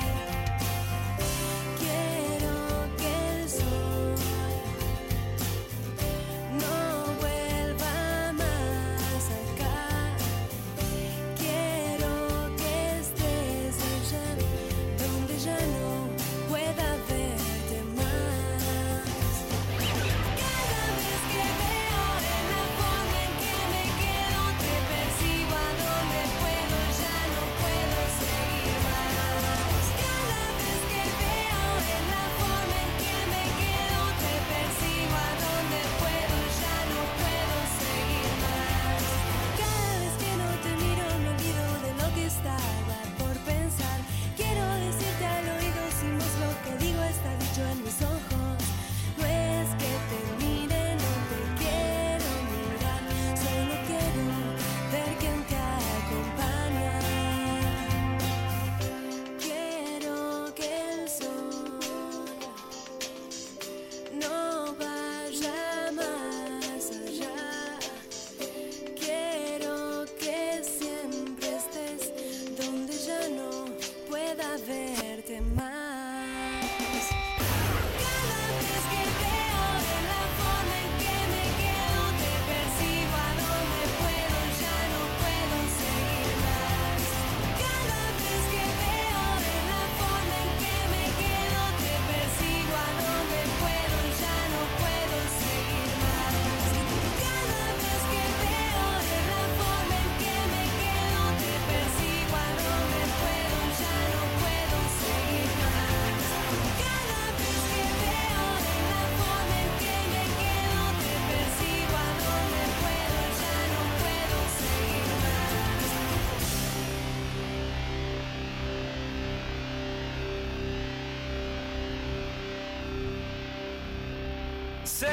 Sé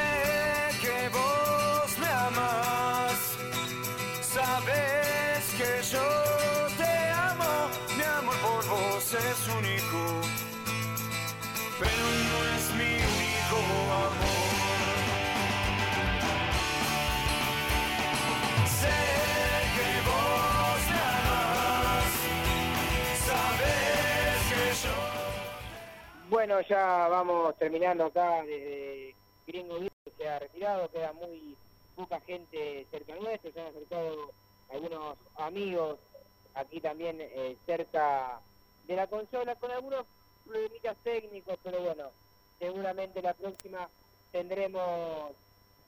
que vos me amas, sabes que yo te amo, mi amor por vos es único, pero no es mi único amor. Sé que vos me amas, sabes que yo... Bueno, ya vamos terminando acá desde Gringo Viejo, se ha retirado, queda muy poca gente cerca nuestro, se han acercado algunos amigos aquí también eh, cerca de la consola con algunos problemitas técnicos, pero bueno, seguramente la próxima tendremos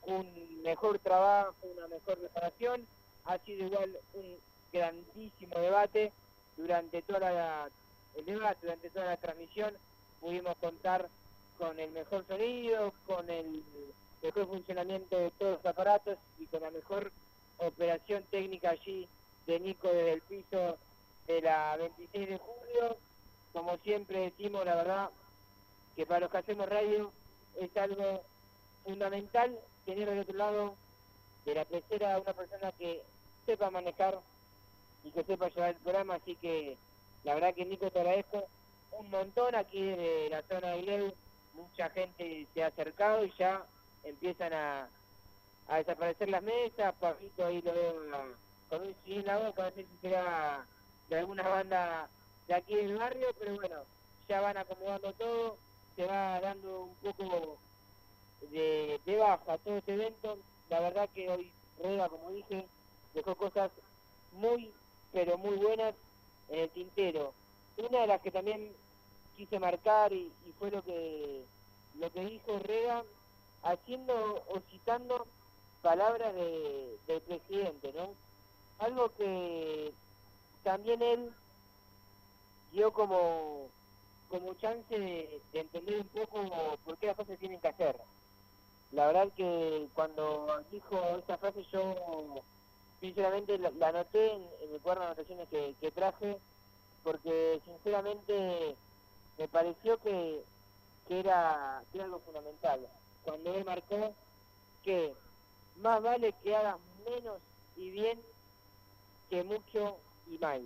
un mejor trabajo, una mejor preparación. Ha sido igual un grandísimo debate durante toda la, el debate, durante toda la transmisión. Pudimos contar con el mejor sonido, con el mejor funcionamiento de todos los aparatos y con la mejor operación técnica allí de Nico desde el piso de la veintiséis de julio. Como siempre decimos, la verdad que para los que hacemos radio es algo fundamental tener del otro lado de la pecera una persona que sepa manejar y que sepa llevar el programa, así que la verdad que Nico, te agradezco un montón. Aquí desde la zona de Gleu mucha gente se ha acercado y ya empiezan a, a desaparecer las mesas. Pablito ahí lo veo con un C D en la boca, no sé si será de alguna banda de aquí del barrio, pero bueno, ya van acomodando todo, se va dando un poco de, de baja todo este evento. La verdad que hoy Rega, como dije, dejó cosas muy, pero muy buenas en el tintero. Una de las que también quise marcar y, y fue lo que lo que dijo Rega, haciendo o citando palabras de, del presidente, ¿no? Algo que también él dio como, como chance de, de entender un poco por qué las cosas se tienen que hacer. La verdad que cuando dijo esa frase yo sinceramente la, la anoté en, en el cuaderno de anotaciones que, que traje, porque sinceramente me pareció que, que, era, que era algo fundamental. Cuando él marcó que más vale que hagas menos y bien que mucho y mal.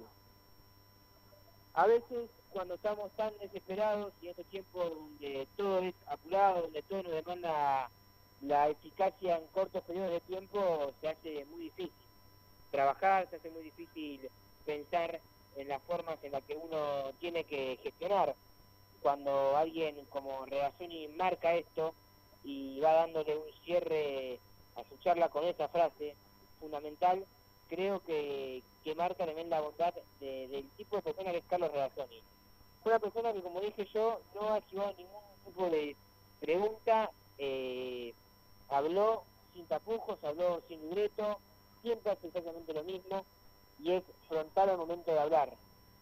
A veces cuando estamos tan desesperados y en estos tiempos donde todo es apurado, donde todo nos demanda la eficacia en cortos periodos de tiempo, se hace muy difícil trabajar, se hace muy difícil pensar en las formas en las que uno tiene que gestionar. Cuando alguien como Regazzoni marca esto y va dándole un cierre a su charla con esa frase fundamental, creo que, que marca también la bondad de, del tipo de persona que es Carlos Regazzoni. Fue una persona que, como dije yo, no ha esquivado ningún tipo de pregunta, eh, habló sin tapujos, habló sin libreto, siempre hace exactamente lo mismo y es frontal al momento de hablar.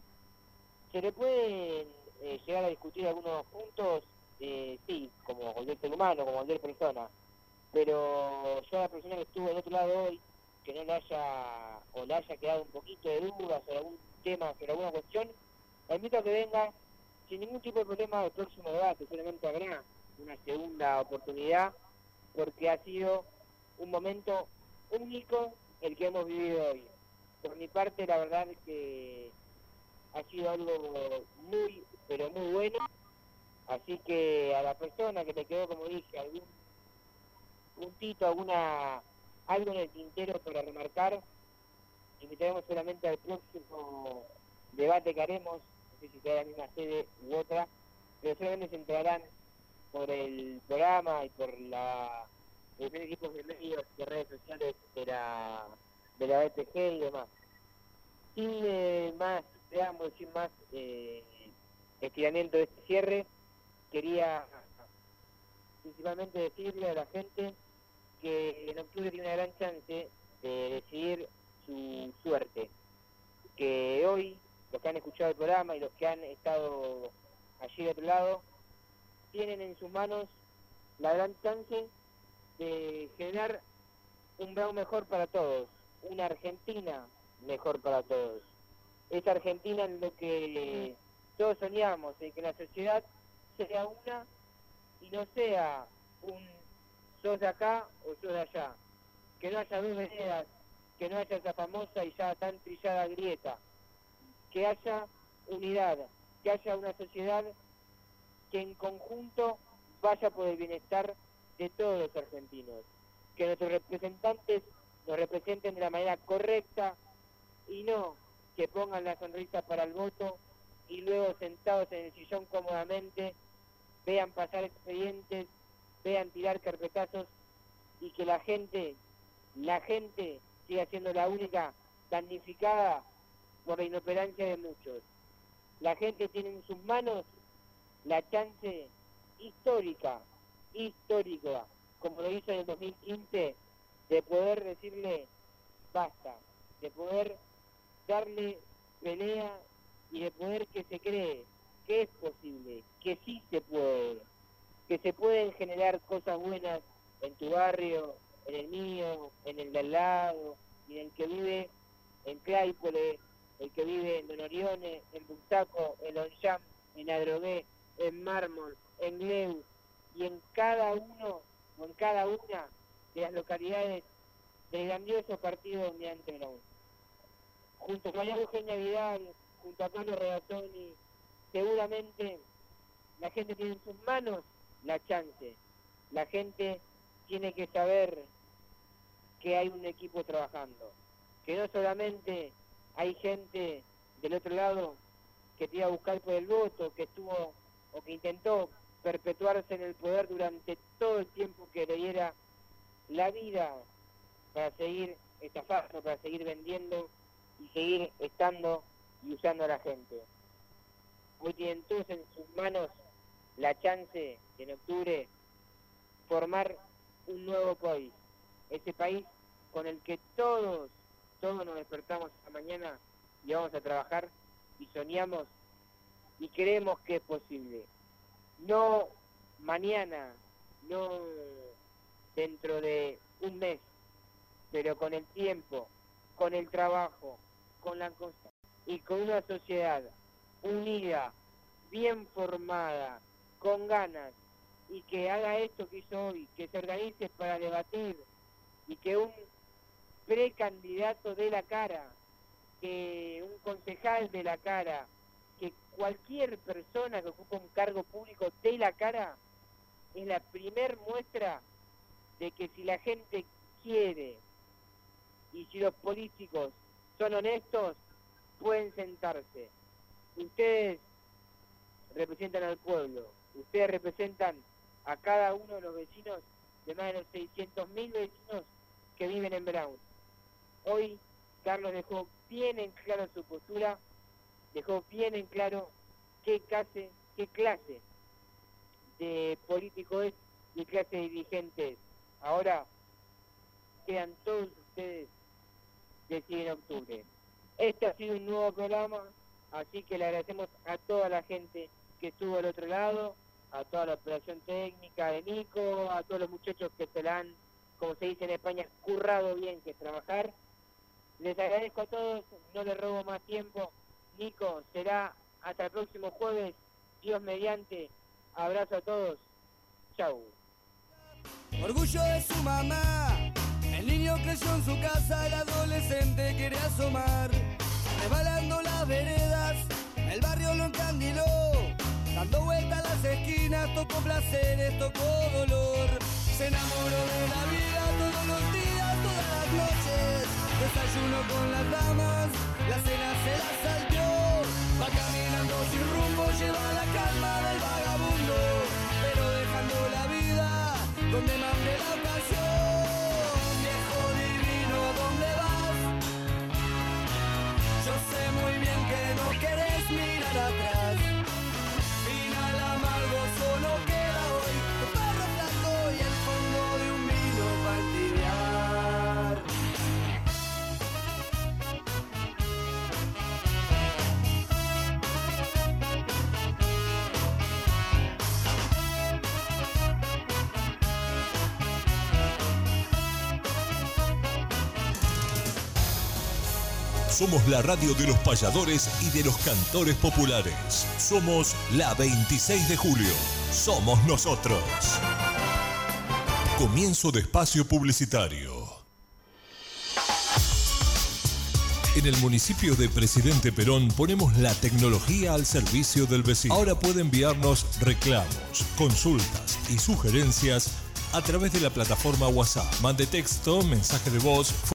Se le pueden eh, llegar a discutir algunos puntos, eh, sí, como cualquier ser humano, como cualquier persona, pero yo a la persona que estuvo del otro lado hoy, que no le haya o le haya quedado un poquito de dudas sobre algún tema, sobre alguna cuestión, la invito a que venga sin ningún tipo de problema al próximo debate. Solamente habrá una segunda oportunidad porque ha sido un momento único el que hemos vivido hoy. Por mi parte, la verdad es que ha sido algo muy, pero muy bueno. Así que a la persona que te quedó, como dije, algún puntito, alguna algo en el tintero para remarcar, invitaremos solamente al próximo debate que haremos, no sé si será la misma sede u otra, pero solamente se enterarán por el programa y por la los equipos de medios y redes sociales de la de la B P G y demás. Sin eh, más preámbulos, sin más eh, estiramiento de este cierre, quería principalmente decirle a la gente que en octubre tiene una gran chance de decidir su suerte, que hoy los que han escuchado el programa y los que han estado allí de otro lado tienen en sus manos la gran chance de generar un Brown mejor para todos, una Argentina mejor para todos. Esa Argentina en lo que todos soñamos, en que la sociedad sea una y no sea un sos de acá o sos de allá, que no haya dos veredas, que no haya esa famosa y ya tan trillada grieta, que haya unidad, que haya una sociedad que en conjunto vaya por el bienestar de todos los argentinos, que nuestros representantes nos representen de la manera correcta y no que pongan la sonrisa para el voto y luego sentados en el sillón cómodamente vean pasar expedientes, vean tirar carpetazos y que la gente, la gente siga siendo la única damnificada por la inoperancia de muchos. La gente tiene en sus manos la chance histórica, histórica, como lo hizo en el dos mil quince, de poder decirle basta, de poder darle pelea y de poder que se cree que es posible, que sí se puede, que se pueden generar cosas buenas en tu barrio, en el mío, en el de al lado, y en el que vive en Claypole, el que vive en Don Orione, en Bustaco, en Longchamp, en Adrogué, en Mármol, en Gleu, y en cada uno o en cada una de las localidades del grandioso partido de Almirante Brown. Junto con María Eugenia Vidal, junto a Carlos Regazzoni, seguramente la gente tiene en sus manos la chance. La gente tiene que saber que hay un equipo trabajando, que no solamente hay gente del otro lado que te iba a buscar por el voto, que estuvo o que intentó perpetuarse en el poder durante todo el tiempo que le diera la vida para seguir estafando, para seguir vendiendo y seguir estando y usando a la gente. Hoy tienen todos en sus manos la chance de en octubre formar un nuevo país, ese país con el que todos, todos nos despertamos esta mañana y vamos a trabajar y soñamos y creemos que es posible. No mañana, no dentro de un mes, pero con el tiempo, con el trabajo, con la constancia y con una sociedad unida, bien formada, con ganas, y que haga esto que hizo hoy, que se organice para debatir, y que un precandidato dé la cara, que un concejal dé la cara, que cualquier persona que ocupe un cargo público dé la cara, es la primer muestra de que si la gente quiere y si los políticos son honestos, pueden sentarse. Ustedes representan al pueblo, ustedes representan a cada uno de los vecinos, de más de los seiscientos mil vecinos que viven en Brown. Hoy Carlos dejó bien en claro su postura, dejó bien en claro qué clase, qué clase de político es y qué clase de dirigente es. Ahora quedan todos ustedes decidir en octubre. Este ha sido un nuevo programa, así que le agradecemos a toda la gente que estuvo al otro lado, a toda la operación técnica de Nico, a todos los muchachos que se la han, como se dice en España, currado bien, que es trabajar. Les agradezco a todos, no les robo más tiempo. Nico, será hasta el próximo jueves, Dios mediante. Abrazo a todos. Chau. Orgullo de su mamá, el niño creció en su casa, el adolescente quería asomar. Resbalando las veredas, el barrio lo encandiló. Dando vueltas a las esquinas, tocó placeres, tocó dolor. Se enamoró de la vida todos los días, todas las noches. Desayuno con las damas, la cena se la salteó. Va caminando sin rumbo, lleva la calma del vagabundo, pero dejando la vida donde mande la ocasión. Viejo divino, ¿dónde vas? Yo sé muy bien que no querés mirar atrás. Final amargo solo queda hoy, tu perro blanco y el fondo de un vino para tibiar. Somos la radio de los payadores y de los cantores populares. Somos la veintiséis de julio. Somos nosotros. Comienzo de espacio publicitario. En el municipio de Presidente Perón ponemos la tecnología al servicio del vecino. Ahora puede enviarnos reclamos, consultas y sugerencias a través de la plataforma WhatsApp. Mande texto, mensaje de voz,